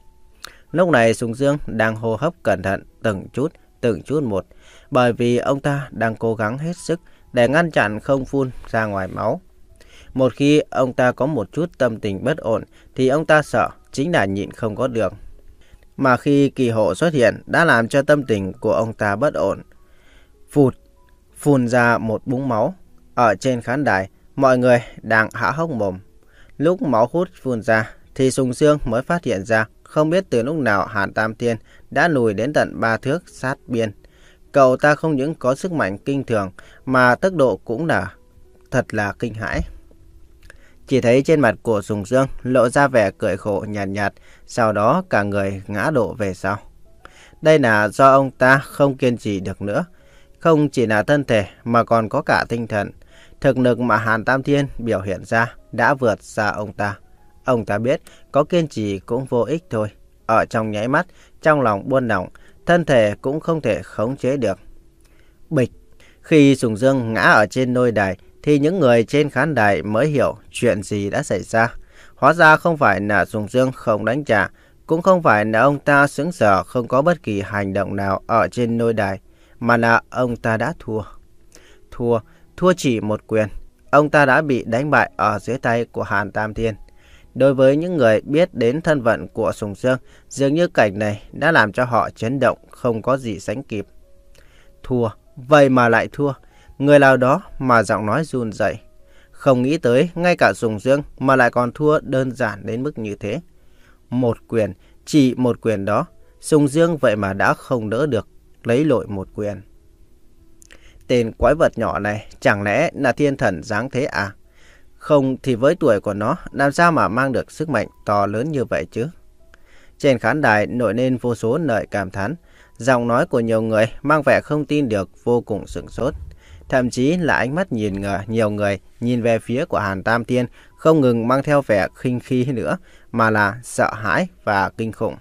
Lúc này Sùng Dương đang hô hấp cẩn thận từng chút, từng chút một, bởi vì ông ta đang cố gắng hết sức để ngăn chặn không phun ra ngoài máu. Một khi ông ta có một chút tâm tình bất ổn thì ông ta sợ chính là nhịn không có được. Mà khi kỳ hộ xuất hiện đã làm cho tâm tình của ông ta bất ổn. Phụt, phun ra một búng máu. Ở trên khán đài, mọi người đang há hốc mồm. Lúc máu hút phun ra thì Sùng Dương mới phát hiện ra không biết từ lúc nào Hàn Tam Thiên đã lùi đến tận ba thước sát biên. Cậu ta không những có sức mạnh kinh thường mà tốc độ cũng là thật là kinh hãi. Chỉ thấy trên mặt của Sùng Dương lộ ra vẻ cười khổ nhàn nhạt, nhạt, sau đó cả người ngã đổ về sau. Đây là do ông ta không kiên trì được nữa. Không chỉ là thân thể mà còn có cả tinh thần. Thực lực mà Hàn Tam Thiên biểu hiện ra đã vượt xa ông ta. Ông ta biết có kiên trì cũng vô ích thôi. Ở trong nháy mắt, trong lòng buông lỏng, thân thể cũng không thể khống chế được. Bịch! Khi Sùng Dương ngã ở trên nôi đài thì những người trên khán đài mới hiểu chuyện gì đã xảy ra. Hóa ra không phải là Sùng Dương không đánh trả, cũng không phải là ông ta sững sờ không có bất kỳ hành động nào ở trên nôi đài, mà là ông ta đã thua. Thua, thua chỉ một quyền. Ông ta đã bị đánh bại ở dưới tay của Hàn Tam Thiên. Đối với những người biết đến thân phận của Sùng Dương, dường như cảnh này đã làm cho họ chấn động không có gì sánh kịp. Thua, vậy mà lại thua. Người nào đó mà giọng nói run rẩy. Không nghĩ tới ngay cả Sùng Dương mà lại còn thua đơn giản đến mức như thế. Một quyền, chỉ một quyền đó, Sùng Dương vậy mà đã không đỡ được, lấy lội một quyền. Tên quái vật nhỏ này chẳng lẽ là thiên thần giáng thế à? Không thì với tuổi của nó làm sao mà mang được sức mạnh to lớn như vậy chứ? Trên khán đài nổi lên vô số lời cảm thán. Giọng nói của nhiều người mang vẻ không tin được, vô cùng sửng sốt. Thậm chí là ánh mắt nhìn ngờ nhiều người nhìn về phía của Hàn Tam Thiên không ngừng mang theo vẻ khinh khi nữa, mà là sợ hãi và kinh khủng.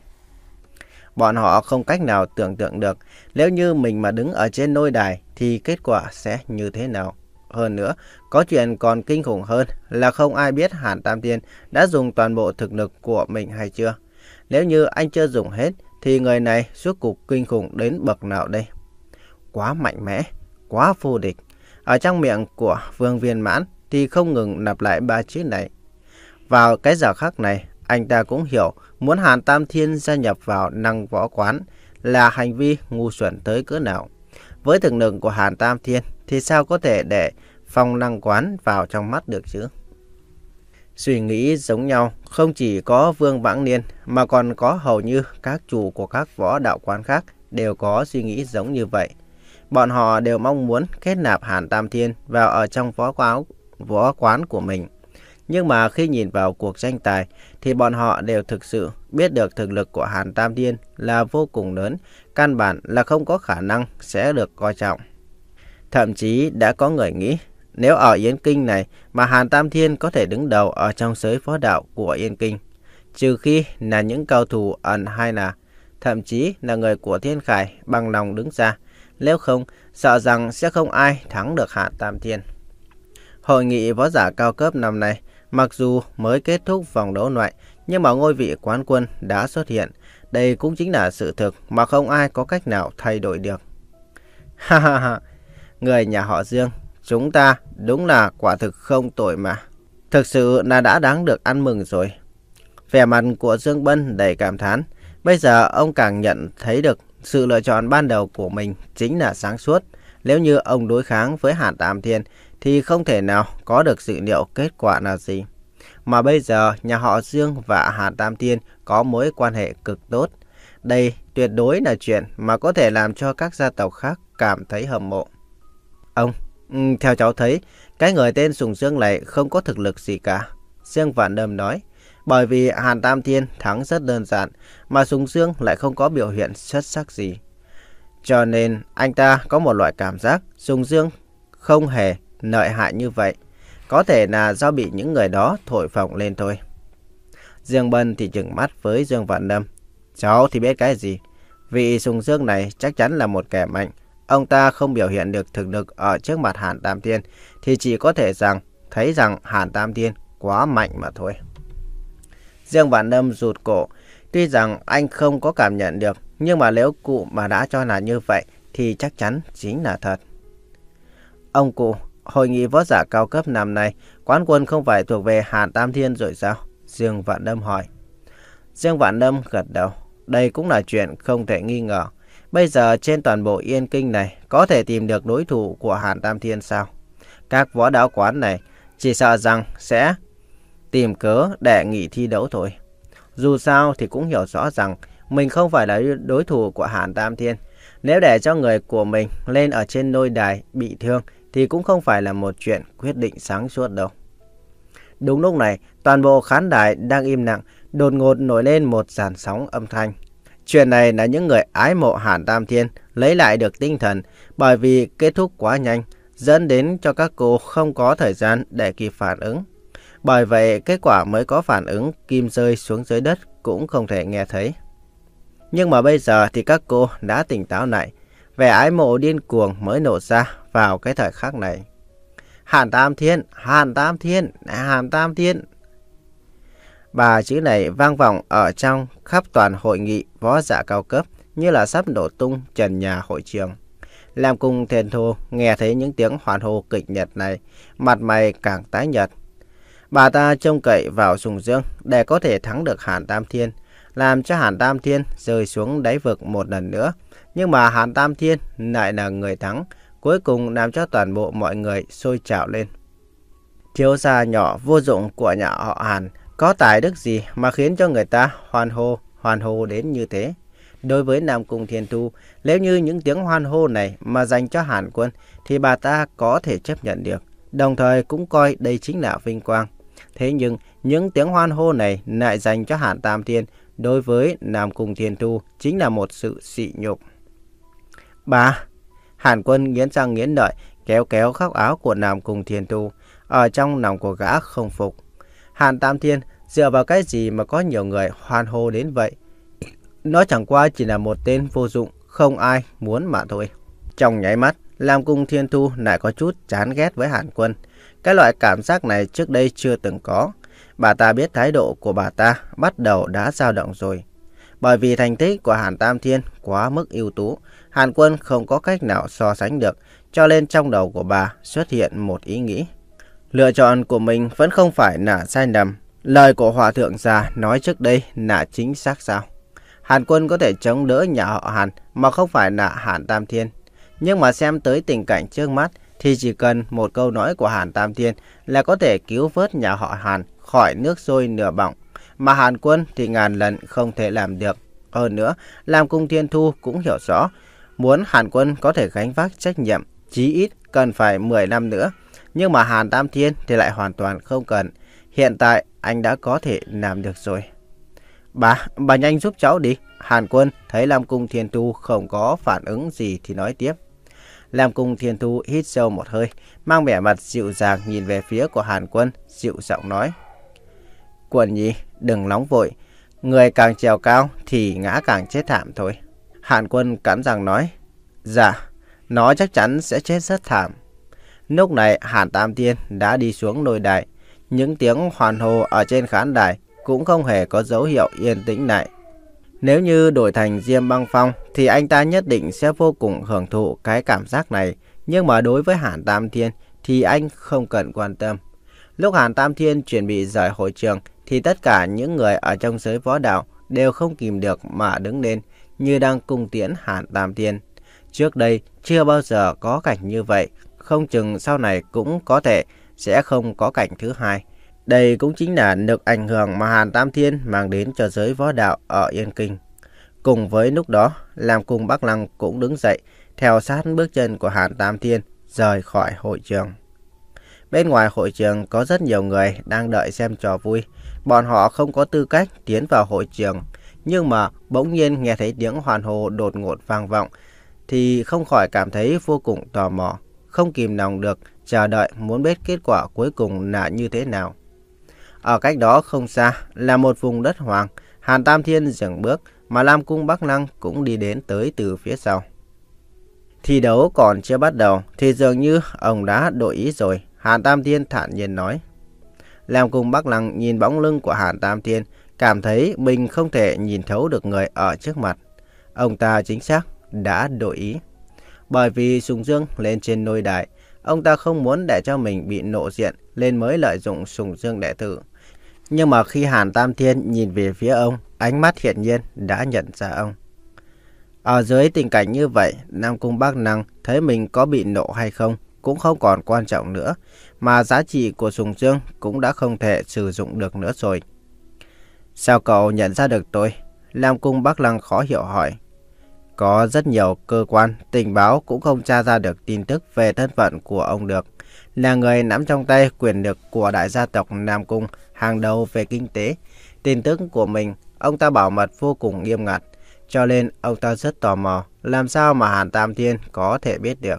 Bọn họ không cách nào tưởng tượng được nếu như mình mà đứng ở trên nôi đài thì kết quả sẽ như thế nào. Hơn nữa, có chuyện còn kinh khủng hơn là không ai biết Hàn Tam Thiên đã dùng toàn bộ thực lực của mình hay chưa. Nếu như anh chưa dùng hết thì người này suốt cục kinh khủng đến bậc nào đây? Quá mạnh mẽ, quá vô địch. Ở trong miệng của Vương Viên Mãn thì không ngừng lặp lại ba chữ này. Vào cái giờ khắc này, anh ta cũng hiểu muốn Hàn Tam Thiên gia nhập vào Năng Võ Quán là hành vi ngu xuẩn tới cỡ nào. Với thực lực của Hàn Tam Thiên thì sao có thể để Phong Năng Quán vào trong mắt được chứ? Suy nghĩ giống nhau không chỉ có Vương Vãng Niên mà còn có hầu như các chủ của các võ đạo quán khác đều có suy nghĩ giống như vậy. Bọn họ đều mong muốn kết nạp Hàn Tam Thiên vào ở trong võ quán, võ quán của mình. Nhưng mà khi nhìn vào cuộc tranh tài thì bọn họ đều thực sự biết được thực lực của Hàn Tam Thiên là vô cùng lớn, căn bản là không có khả năng sẽ được coi trọng. Thậm chí đã có người nghĩ nếu ở Yên Kinh này mà Hàn Tam Thiên có thể đứng đầu ở trong giới võ đạo của Yên Kinh, trừ khi là những cao thủ ẩn hay là thậm chí là người của Thiên Khải bằng lòng đứng ra, nếu không sợ rằng sẽ không ai thắng được Hàn Tam Thiên. Hội nghị võ giả cao cấp năm nay mặc dù mới kết thúc vòng đấu loại, nhưng mà ngôi vị quán quân đã xuất hiện. Đây cũng chính là sự thực mà không ai có cách nào thay đổi được. Ha ha ha, người nhà họ Dương, chúng ta đúng là quả thực không tồi mà. Thực sự là đã đáng được ăn mừng rồi. Vẻ mặt của Dương Bân đầy cảm thán. Bây giờ ông càng nhận thấy được sự lựa chọn ban đầu của mình chính là sáng suốt. Nếu như ông đối kháng với Hàn Tam Thiên thì không thể nào có được dự liệu kết quả nào gì. Mà bây giờ nhà họ Dương và Hàn Tam Thiên có mối quan hệ cực tốt. Đây tuyệt đối là chuyện mà có thể làm cho các gia tộc khác cảm thấy hâm mộ. Ông, theo cháu thấy, cái người tên Sùng Dương này không có thực lực gì cả. Dương Vạn Đâm nói. Bởi vì Hàn Tam Thiên thắng rất đơn giản, mà Sùng Dương lại không có biểu hiện xuất sắc gì. Cho nên anh ta có một loại cảm giác Sùng Dương không hề lợi hại như vậy. Có thể là do bị những người đó thổi phồng lên thôi. Dương Bân thì trừng mắt với Dương Vạn Đâm. Cháu thì biết cái gì? Vị Sùng Dương này chắc chắn là một kẻ mạnh. Ông ta không biểu hiện được thực lực ở trước mặt Hàn Tam Thiên thì chỉ có thể rằng thấy rằng Hàn Tam Thiên quá mạnh mà thôi. Dương Vạn Đâm rụt cổ. Tuy rằng anh không có cảm nhận được, nhưng mà nếu cụ mà đã cho là như vậy thì chắc chắn chính là thật. Ông cụ, hội nghị võ giả cao cấp năm nay, quán quân không phải thuộc về Hàn Tam Thiên rồi sao? Dương Vạn Đâm hỏi. Dương Vạn Đâm gật đầu. đây cũng là chuyện không thể nghi ngờ. Bây giờ trên toàn bộ Yên Kinh này có thể tìm được đối thủ của Hàn Tam Thiên sao? Các võ đạo quán này chỉ sợ rằng sẽ tìm cớ để nghỉ thi đấu thôi. Dù sao thì cũng hiểu rõ rằng mình không phải là đối thủ của Hàn Tam Thiên. Nếu để cho người của mình lên ở trên lôi đài bị thương thì cũng không phải là một chuyện quyết định sáng suốt đâu. Đúng lúc này, toàn bộ khán đài đang im lặng, đột ngột nổi lên một dàn sóng âm thanh. Chuyện này là những người ái mộ Hàn Tam Thiên lấy lại được tinh thần bởi vì kết thúc quá nhanh, dẫn đến cho các cô không có thời gian để kịp phản ứng. Bởi vậy, kết quả mới có phản ứng kim rơi xuống dưới đất cũng không thể nghe thấy. Nhưng mà bây giờ thì các cô đã tỉnh táo lại, vẻ ái mộ điên cuồng mới nổ ra vào cái thời khắc này. Hàn Tam Thiên, Hàn Tam Thiên, Hàn Tam Thiên. Ba chữ này vang vọng ở trong khắp toàn hội nghị võ giả cao cấp như là sắp nổ tung trần nhà hội trường. Lam Cung Thiên Thu nghe thấy những tiếng hoan hô kịch liệt này, mặt mày càng tái nhợt. Bà ta trông cậy vào Sùng Dương để có thể thắng được Hàn Tam Thiên, làm cho Hàn Tam Thiên rơi xuống đáy vực một lần nữa. Nhưng mà Hàn Tam Thiên lại là người thắng, cuối cùng làm cho toàn bộ mọi người sôi trào lên. Thiếu gia nhỏ vô dụng của nhà họ Hàn có tài đức gì mà khiến cho người ta hoan hô, hoan hô đến như thế? Đối với Nam Cung Thiên Thu, nếu như những tiếng hoan hô này mà dành cho Hàn Quân thì bà ta có thể chấp nhận được, đồng thời cũng coi đây chính là vinh quang. Thế nhưng những tiếng hoan hô này lại dành cho Hàn Tam Thiên, đối với Nam Cung Thiên Thu chính là một sự sỉ nhục. Bà, Hàn Quân nghiến răng nghiến lợi kéo kéo khóc áo của Nam Cung Thiên Thu, ở trong lòng của gã không phục. Hàn Tam Thiên dựa vào cái gì mà có nhiều người hoan hô đến vậy? Nó chẳng qua chỉ là một tên vô dụng, không ai muốn mà thôi. Trong nháy mắt, Nam Cung Thiên Thu lại có chút chán ghét với Hàn Quân. Cái loại cảm giác này trước đây chưa từng có. Bà ta biết thái độ của bà ta bắt đầu đã dao động rồi. Bởi vì thành tích của Hàn Tam Thiên quá mức ưu tú, Hàn Quân không có cách nào so sánh được, cho nên trong đầu của bà xuất hiện một ý nghĩ. Lựa chọn của mình vẫn không phải là sai lầm. Lời của Hòa Thượng già nói trước đây là chính xác sao? Hàn Quân có thể chống đỡ nhà họ Hàn mà không phải là Hàn Tam Thiên. Nhưng mà xem tới tình cảnh trước mắt thì chỉ cần một câu nói của Hàn Tam Thiên là có thể cứu vớt nhà họ Hàn khỏi nước sôi nửa bỏng. Mà Hàn Quân thì ngàn lần không thể làm được. Hơn nữa, Lam Cung Thiên Thu cũng hiểu rõ, muốn Hàn Quân có thể gánh vác trách nhiệm, chí ít cần phải mười năm nữa. Nhưng mà Hàn Tam Thiên thì lại hoàn toàn không cần. Hiện tại anh đã có thể làm được rồi. Bà, bà nhanh giúp cháu đi. Hàn Quân thấy Lam Cung Thiên Thu không có phản ứng gì thì nói tiếp. Lam Cung Thiên Thu hít sâu một hơi, mang vẻ mặt dịu dàng nhìn về phía của Hàn Quân, dịu giọng nói. Quân nhi, đừng nóng vội. Người càng trèo cao thì ngã càng chết thảm thôi. Hàn Quân cắn răng nói. Dạ, nó chắc chắn sẽ chết rất thảm. Lúc này Hàn Tam Thiên đã đi xuống lôi đài. Những tiếng hoan hô ở trên khán đài cũng không hề có dấu hiệu yên tĩnh lại. Nếu như đổi thành Diêm Băng Phong thì anh ta nhất định sẽ vô cùng hưởng thụ cái cảm giác này. Nhưng mà đối với Hàn Tam Thiên thì anh không cần quan tâm. Lúc Hàn Tam Thiên chuẩn bị rời hội trường thì tất cả những người ở trong giới võ đạo đều không kìm được mà đứng lên như đang cung tiễn Hàn Tam Thiên. Trước đây chưa bao giờ có cảnh như vậy, không chừng sau này cũng có thể sẽ không có cảnh thứ hai. Đây cũng chính là lực ảnh hưởng mà Hàn Tam Thiên mang đến cho giới võ đạo ở Yên Kinh. Cùng với lúc đó, Lam Cung Bắc Lăng cũng đứng dậy, theo sát bước chân của Hàn Tam Thiên rời khỏi hội trường. Bên ngoài hội trường có rất nhiều người đang đợi xem trò vui. Bọn họ không có tư cách tiến vào hội trường, nhưng mà bỗng nhiên nghe thấy tiếng hoan hô đột ngột vang vọng thì không khỏi cảm thấy vô cùng tò mò, không kìm lòng được chờ đợi muốn biết kết quả cuối cùng là như thế nào. Ở cách đó không xa là một vùng đất hoang. Hàn Tam Thiên dừng bước, mà Lam Cung Bắc Lăng cũng đi đến tới từ phía sau. Thi đấu còn chưa bắt đầu thì dường như ông đã đổi ý rồi, Hàn Tam Thiên thản nhiên nói. Lam Cung Bắc Lăng nhìn bóng lưng của Hàn Tam Thiên, cảm thấy mình không thể nhìn thấu được người ở trước mặt. Ông ta chính xác đã đổi ý. Bởi vì Sùng Dương lên trên lôi đài, ông ta không muốn để cho mình bị nộ diện nên mới lợi dụng Sùng Dương đệ tử. Nhưng mà khi Hàn Tam Thiên nhìn về phía ông, ánh mắt hiển nhiên đã nhận ra ông. Ở dưới tình cảnh như vậy, Nam Cung Bắc Năng thấy mình có bị nộ hay không cũng không còn quan trọng nữa, mà giá trị của Sùng Dương cũng đã không thể sử dụng được nữa rồi. Sao cậu nhận ra được tôi? Nam Cung Bắc Lăng khó hiểu hỏi. Có rất nhiều cơ quan tình báo cũng không tra ra được tin tức về thân phận của ông được. Là người nắm trong tay quyền lực của đại gia tộc Nam Cung hàng đầu về kinh tế. Tin tức của mình, ông ta bảo mật vô cùng nghiêm ngặt. Cho nên ông ta rất tò mò làm sao mà Hàn Tam Thiên có thể biết được.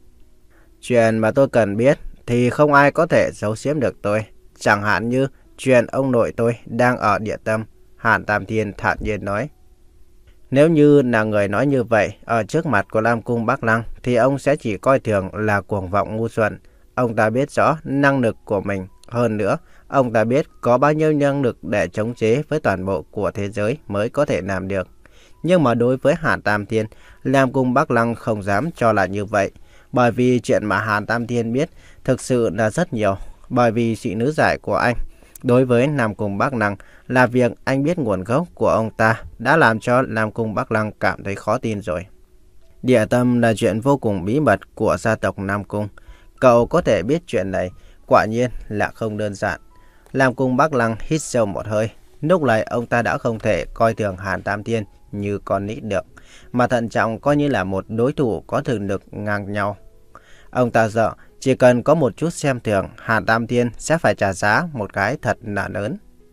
Chuyện mà tôi cần biết thì không ai có thể giấu giếm được tôi. Chẳng hạn như chuyện ông nội tôi đang ở địa tâm, Hàn Tam Thiên thản nhiên nói. Nếu như là người nói như vậy ở trước mặt của Nam Cung Bắc Lăng thì ông sẽ chỉ coi thường là cuồng vọng ngu xuẩn. Ông ta biết rõ năng lực của mình. Hơn nữa, ông ta biết có bao nhiêu năng lực để chống chế với toàn bộ của thế giới mới có thể làm được. Nhưng mà đối với Hàn Tam Thiên, Nam Cung Bắc Lăng không dám cho là như vậy. Bởi vì chuyện mà Hàn Tam Thiên biết thực sự là rất nhiều. Bởi vì sự nữ giải của anh đối với Nam Cung Bắc Lăng là việc anh biết nguồn gốc của ông ta đã làm cho Nam Cung Bắc Lăng cảm thấy khó tin rồi. Địa tâm là chuyện vô cùng bí mật của gia tộc Nam Cung. Cậu có thể biết chuyện này, quả nhiên là không đơn giản. Nam Cung Bắc Lăng hít sâu một hơi. Lúc này ông ta đã không thể coi thường Hàn Tam Thiên như con nít được, mà thận trọng coi như là một đối thủ có thực lực ngang nhau. Ông ta sợ chỉ cần có một chút xem thường, Hàn Tam Thiên sẽ phải trả giá một cái thật là lớn.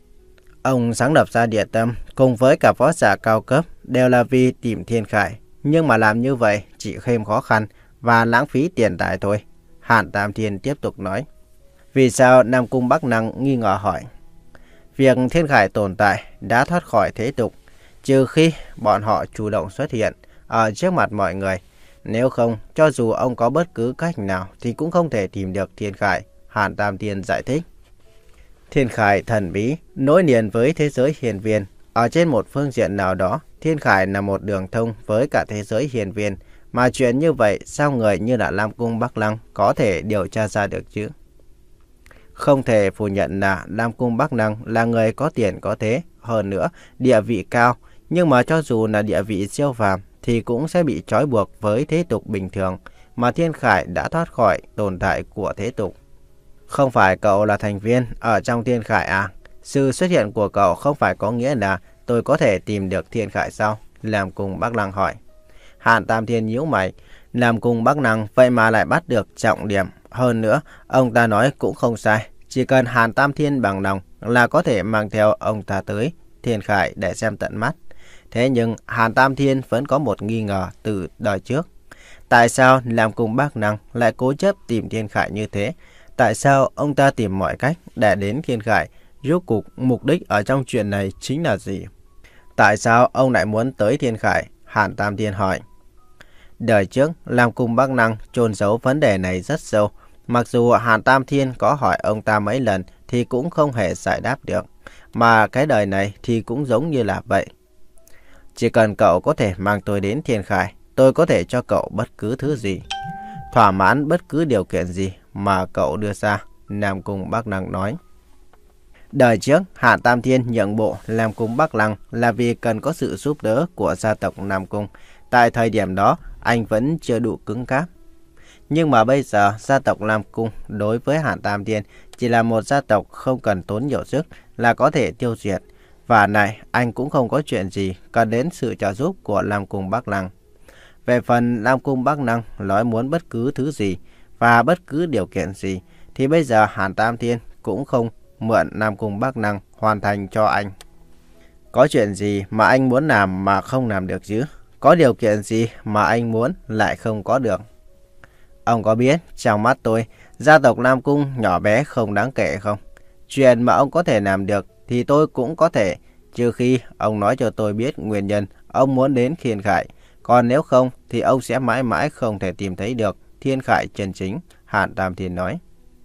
Ông sáng lập ra địa tâm cùng với cả võ giả cao cấp đều là vì tìm Thiên Khải. Nhưng mà làm như vậy chỉ thêm khó khăn và lãng phí tiền tài thôi. Hàn Tam Thiên tiếp tục nói. Vì sao Nam Cung Bắc Năng nghi ngờ hỏi. Việc Thiên Khải tồn tại đã thoát khỏi thế tục, trừ khi bọn họ chủ động xuất hiện ở trước mặt mọi người. Nếu không, cho dù ông có bất cứ cách nào thì cũng không thể tìm được Thiên Khải. Hàn Tam Thiên giải thích. Thiên Khải thần bí, nối liền với thế giới hiền viên. Ở trên một phương diện nào đó, Thiên Khải là một đường thông với cả thế giới hiền viên. Mà chuyện như vậy, sao người như là Nam Cung Bắc Lăng có thể điều tra ra được chứ? Không thể phủ nhận là Nam Cung Bắc Lăng là người có tiền có thế. Hơn nữa, địa vị cao. Nhưng mà cho dù là địa vị siêu phàm thì cũng sẽ bị trói buộc với thế tục bình thường. Mà Thiên Khải đã thoát khỏi tồn tại của thế tục. Không phải cậu là thành viên ở trong Thiên Khải à? Sự xuất hiện của cậu không phải có nghĩa là tôi có thể tìm được Thiên Khải sao? Nam Cung Bắc Lăng hỏi. Hàn Tam Thiên nhíu mày. Nam Cung Bắc Lăng vậy mà lại bắt được trọng điểm. Hơn nữa, ông ta nói cũng không sai. Chỉ cần Hàn Tam Thiên bằng lòng là có thể mang theo ông ta tới Thiên Khải để xem tận mắt. Thế nhưng Hàn Tam Thiên vẫn có một nghi ngờ từ đời trước. Tại sao Nam Cung Bắc Lăng lại cố chấp tìm Thiên Khải như thế? Tại sao ông ta tìm mọi cách để đến Thiên Khải? Rốt cuộc mục đích ở trong chuyện này chính là gì? Tại sao ông lại muốn tới Thiên Khải? Hàn Tam Thiên hỏi. Đời trước, Nam Cung Bắc Lăng chôn giấu vấn đề này rất sâu. Mặc dù Hàn Tam Thiên có hỏi ông ta mấy lần thì cũng không hề giải đáp được. Mà cái đời này thì cũng giống như là vậy. Chỉ cần cậu có thể mang tôi đến Thiên Khải, tôi có thể cho cậu bất cứ thứ gì. Thỏa mãn bất cứ điều kiện gì mà cậu đưa ra, Nam Cung Bắc Lăng nói. Đời trước, Hàn Tam Thiên nhượng bộ Nam Cung Bắc Lăng là vì cần có sự giúp đỡ của gia tộc Nam Cung. Tại thời điểm đó, anh vẫn chưa đủ cứng cáp. Nhưng mà bây giờ, gia tộc Nam Cung đối với Hàn Tam Thiên chỉ là một gia tộc không cần tốn nhiều sức là có thể tiêu diệt. Và này, anh cũng không có chuyện gì cần đến sự trợ giúp của Nam Cung Bắc Lăng. Về phần Nam Cung Bắc Lăng nói muốn bất cứ thứ gì và bất cứ điều kiện gì, thì bây giờ Hàn Tam Thiên cũng không mượn Nam Cung Bắc Lăng hoàn thành cho anh. Có chuyện gì mà anh muốn làm mà không làm được chứ? Có điều kiện gì mà anh muốn lại không có được? Ông có biết trong mắt tôi, gia tộc Nam Cung nhỏ bé không đáng kể không? Chuyện mà ông có thể làm được thì tôi cũng có thể, trừ khi ông nói cho tôi biết nguyên nhân ông muốn đến Thiên Khải. Còn nếu không thì ông sẽ mãi mãi không thể tìm thấy được Thiên Khải chân chính, Hàn Tam Thiên nói.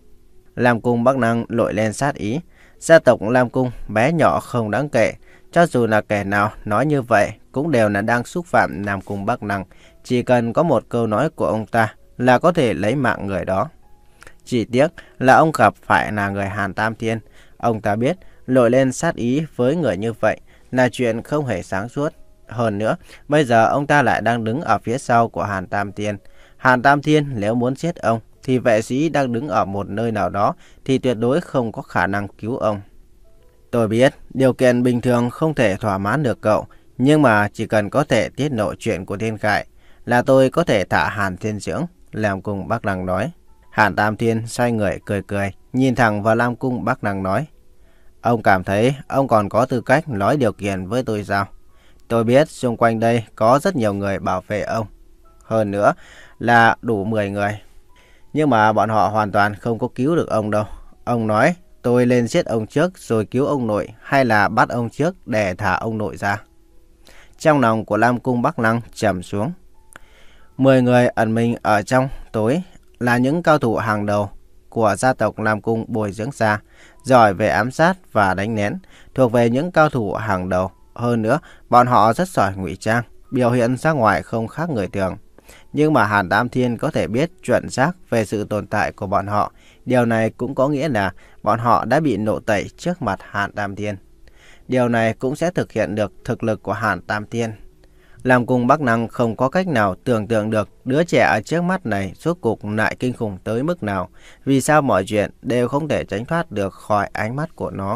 Nam Cung Bắc Lăng nổi lên sát ý. Gia tộc Nam Cung bé nhỏ không đáng kể. Cho dù là kẻ nào nói như vậy cũng đều là đang xúc phạm Nam Cung Bắc Lăng. Chỉ cần có một câu nói của ông ta là có thể lấy mạng người đó. Chỉ tiếc là ông gặp phải là người Hàn Tam Thiên. Ông ta biết nổi lên sát ý với người như vậy là chuyện không hề sáng suốt. Hơn nữa, bây giờ ông ta lại đang đứng ở phía sau của Hàn Tam Thiên. Hàn Tam Thiên nếu muốn giết ông, thì vệ sĩ đang đứng ở một nơi nào đó thì tuyệt đối không có khả năng cứu ông. Tôi biết, điều kiện bình thường không thể thỏa mãn được cậu, nhưng mà chỉ cần có thể tiết lộ chuyện của Thiên Khải là tôi có thể thả Hàn Thiên Dưỡng, Lam Cung Bắc Lăng nói. Hàn Tam Thiên xoay người cười cười, nhìn thẳng vào Lam Cung Bắc Lăng nói. Ông cảm thấy ông còn có tư cách nói điều kiện với tôi sao? Tôi biết xung quanh đây có rất nhiều người bảo vệ ông. Hơn nữa là đủ mười người. Nhưng mà bọn họ hoàn toàn không có cứu được ông đâu. Ông nói tôi lên giết ông trước rồi cứu ông nội, hay là bắt ông trước để thả ông nội ra? Trong lòng của Lam Cung Bắc Lăng trầm xuống. Mười người ẩn mình ở trong tối là những cao thủ hàng đầu của gia tộc Lam Cung bồi dưỡng ra, giỏi về ám sát và đánh lén, thuộc về những cao thủ hàng đầu. Hơn nữa, bọn họ rất giỏi ngụy trang, biểu hiện ra ngoài không khác người thường. Nhưng mà Hàn Tam Thiên có thể biết chuẩn xác về sự tồn tại của bọn họ. Điều này cũng có nghĩa là bọn họ đã bị nổ tẩy trước mặt Hàn Tam Thiên. Điều này cũng sẽ thực hiện được thực lực của Hàn Tam Thiên. Lam Cung Bắc Lăng không có cách nào tưởng tượng được đứa trẻ ở trước mắt này rốt cuộc lại kinh khủng tới mức nào. Vì sao mọi chuyện đều không thể tránh thoát được khỏi ánh mắt của nó.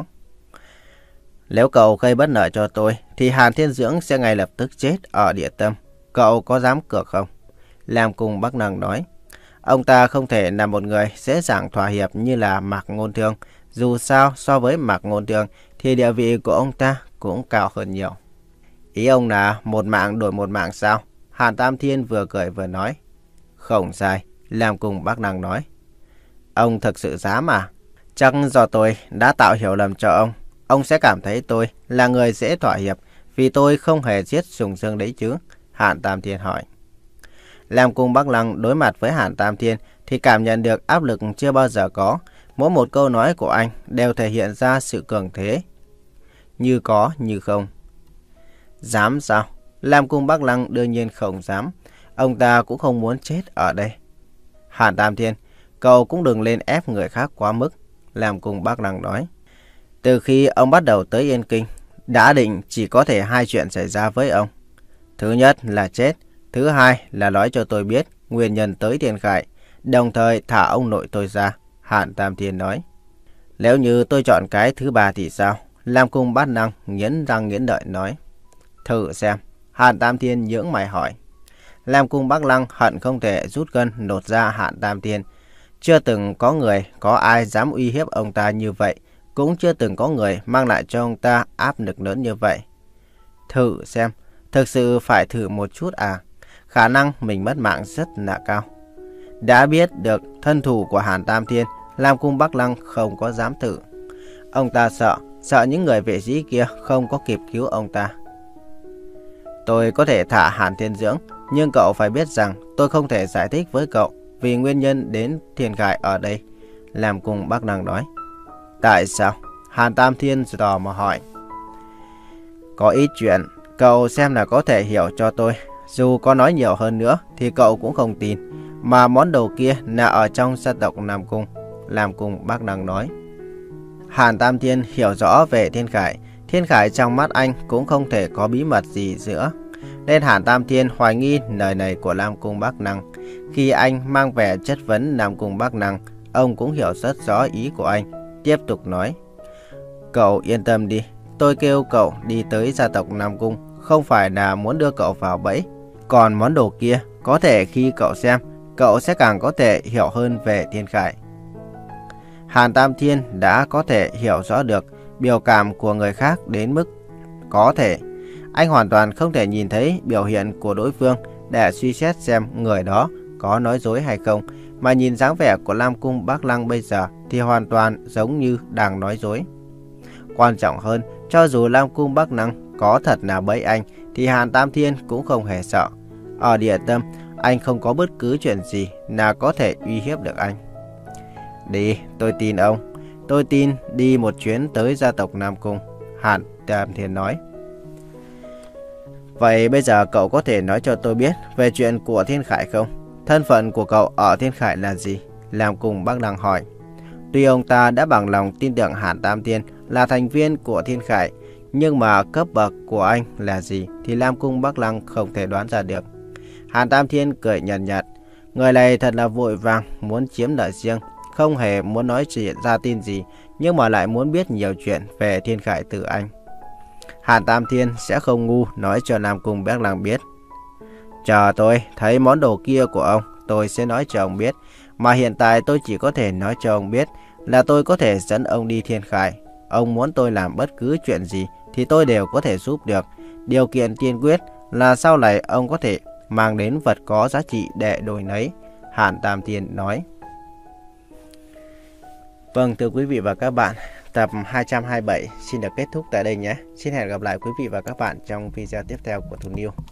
Nếu cậu gây bất lợi cho tôi, thì Hàn Thiên Dưỡng sẽ ngay lập tức chết ở địa tâm. Cậu có dám cược không? Lam Cung Bắc Lăng nói. Ông ta không thể là một người dễ dàng thỏa hiệp như là Mạc Ngôn Thương. Dù sao, so với Mạc Ngôn Thương, thì địa vị của ông ta cũng cao hơn nhiều. Ý ông là một mạng đổi một mạng sao? Hàn Tam Thiên vừa cười vừa nói. Không sai, Lam Cung Bắc Lăng nói. Ông thật sự dám à? Chắc do tôi đã tạo hiểu lầm cho ông. Ông sẽ cảm thấy tôi là người dễ thỏa hiệp vì tôi không hề giết Sùng Dương đấy chứ? Hàn Tam Thiên hỏi. Lam Cung Bắc Lăng đối mặt với Hàn Tam Thiên thì cảm nhận được áp lực chưa bao giờ có. Mỗi một câu nói của anh đều thể hiện ra sự cường thế. Như có như không. Dám sao? Lam Cung Bắc Lăng đương nhiên không dám. Ông ta cũng không muốn chết ở đây. Hàn Tam Thiên, cậu cũng đừng lên ép người khác quá mức. Lam Cung Bắc Lăng nói. Từ khi ông bắt đầu tới Yên Kinh, đã định chỉ có thể hai chuyện xảy ra với ông. Thứ nhất là chết. Thứ hai là nói cho tôi biết nguyên nhân tới Thiên Khải, đồng thời thả ông nội tôi ra. Hàn Tam Thiên nói. Nếu như tôi chọn cái thứ ba thì sao? Lam Cung Bắc Lăng nghiến răng nghiến lợi nói. Thử xem. Hàn Tam Thiên nhướng mày hỏi. Lam Cung Bắc Lăng hận không thể rút gân nột ra Hàn Tam Thiên. Chưa từng có người, có ai dám uy hiếp ông ta như vậy. Cũng chưa từng có người mang lại cho ông ta áp lực lớn như vậy. Thử xem. Thực sự phải thử một chút à? Khả năng mình mất mạng rất là cao. Đã biết được thân thủ của Hàn Tam Thiên, Lam Cung Bắc Lăng không có dám thử. Ông ta sợ, sợ những người vệ sĩ kia không có kịp cứu ông ta. Tôi có thể thả Hàn Thiên Dưỡng, nhưng cậu phải biết rằng tôi không thể giải thích với cậu vì nguyên nhân đến Thiên Khải ở đây. Lam Cung Bắc Lăng nói. Tại sao? Hàn Tam Thiên tò mò hỏi. Có ít chuyện, cậu xem là có thể hiểu cho tôi. Dù có nói nhiều hơn nữa thì cậu cũng không tin. Mà món đồ kia là ở trong gia tộc Nam Cung. Lam Cung Bắc Lăng nói. Hàn Tam Thiên hiểu rõ về Thiên Khải. Thiên Khải trong mắt anh cũng không thể có bí mật gì giữa. Nên Hàn Tam Thiên hoài nghi lời này của Lam Cung Bắc Lăng. Khi anh mang vẻ chất vấn Lam Cung Bắc Lăng, ông cũng hiểu rất rõ ý của anh. Tiếp tục nói. Cậu yên tâm đi. Tôi kêu cậu đi tới gia tộc Nam Cung không phải là muốn đưa cậu vào bẫy. Còn món đồ kia, có thể khi cậu xem, cậu sẽ càng có thể hiểu hơn về Thiên Khải. Hàn Tam Thiên đã có thể hiểu rõ được biểu cảm của người khác đến mức có thể. Anh hoàn toàn không thể nhìn thấy biểu hiện của đối phương để suy xét xem người đó có nói dối hay không. Mà nhìn dáng vẻ của Lam Cung Bắc Lăng bây giờ thì hoàn toàn giống như đang nói dối. Quan trọng hơn, cho dù Lam Cung Bắc Lăng có thật là bẫy anh thì Hàn Tam Thiên cũng không hề sợ. Ở địa tâm, anh không có bất cứ chuyện gì là có thể uy hiếp được anh. Đi, tôi tin ông. Tôi tin đi một chuyến tới gia tộc Nam Cung. Hàn Tam Thiên nói. Vậy bây giờ cậu có thể nói cho tôi biết về chuyện của Thiên Khải không? Thân phận của cậu ở Thiên Khải là gì? Lam Cung Bắc Lăng hỏi. Tuy ông ta đã bằng lòng tin tưởng Hàn Tam Thiên là thành viên của Thiên Khải, Nhưng mà cấp bậc của anh là gì thì Nam Cung Bắc Lăng không thể đoán ra được. Hàn Tam Thiên cười nhàn nhạt, nhạt. Người này thật là vội vàng, muốn chiếm lợi riêng, không hề muốn nói chuyện ra tin gì, nhưng mà lại muốn biết nhiều chuyện về Thiên Khải từ anh. Hàn Tam Thiên sẽ không ngu nói cho Nam Cung Bắc Lăng biết. Chờ tôi thấy món đồ kia của ông, tôi sẽ nói cho ông biết. Mà hiện tại tôi chỉ có thể nói cho ông biết là tôi có thể dẫn ông đi Thiên Khải. Ông muốn tôi làm bất cứ chuyện gì thì tôi đều có thể giúp được. Điều kiện tiên quyết là sau này ông có thể mang đến vật có giá trị để đổi lấy, Hàn Tam Thiên nói. Vâng, thưa quý vị và các bạn, tập hai trăm hai mươi bảy xin được kết thúc tại đây nhé. Xin hẹn gặp lại quý vị và các bạn trong video tiếp theo của Thủ News.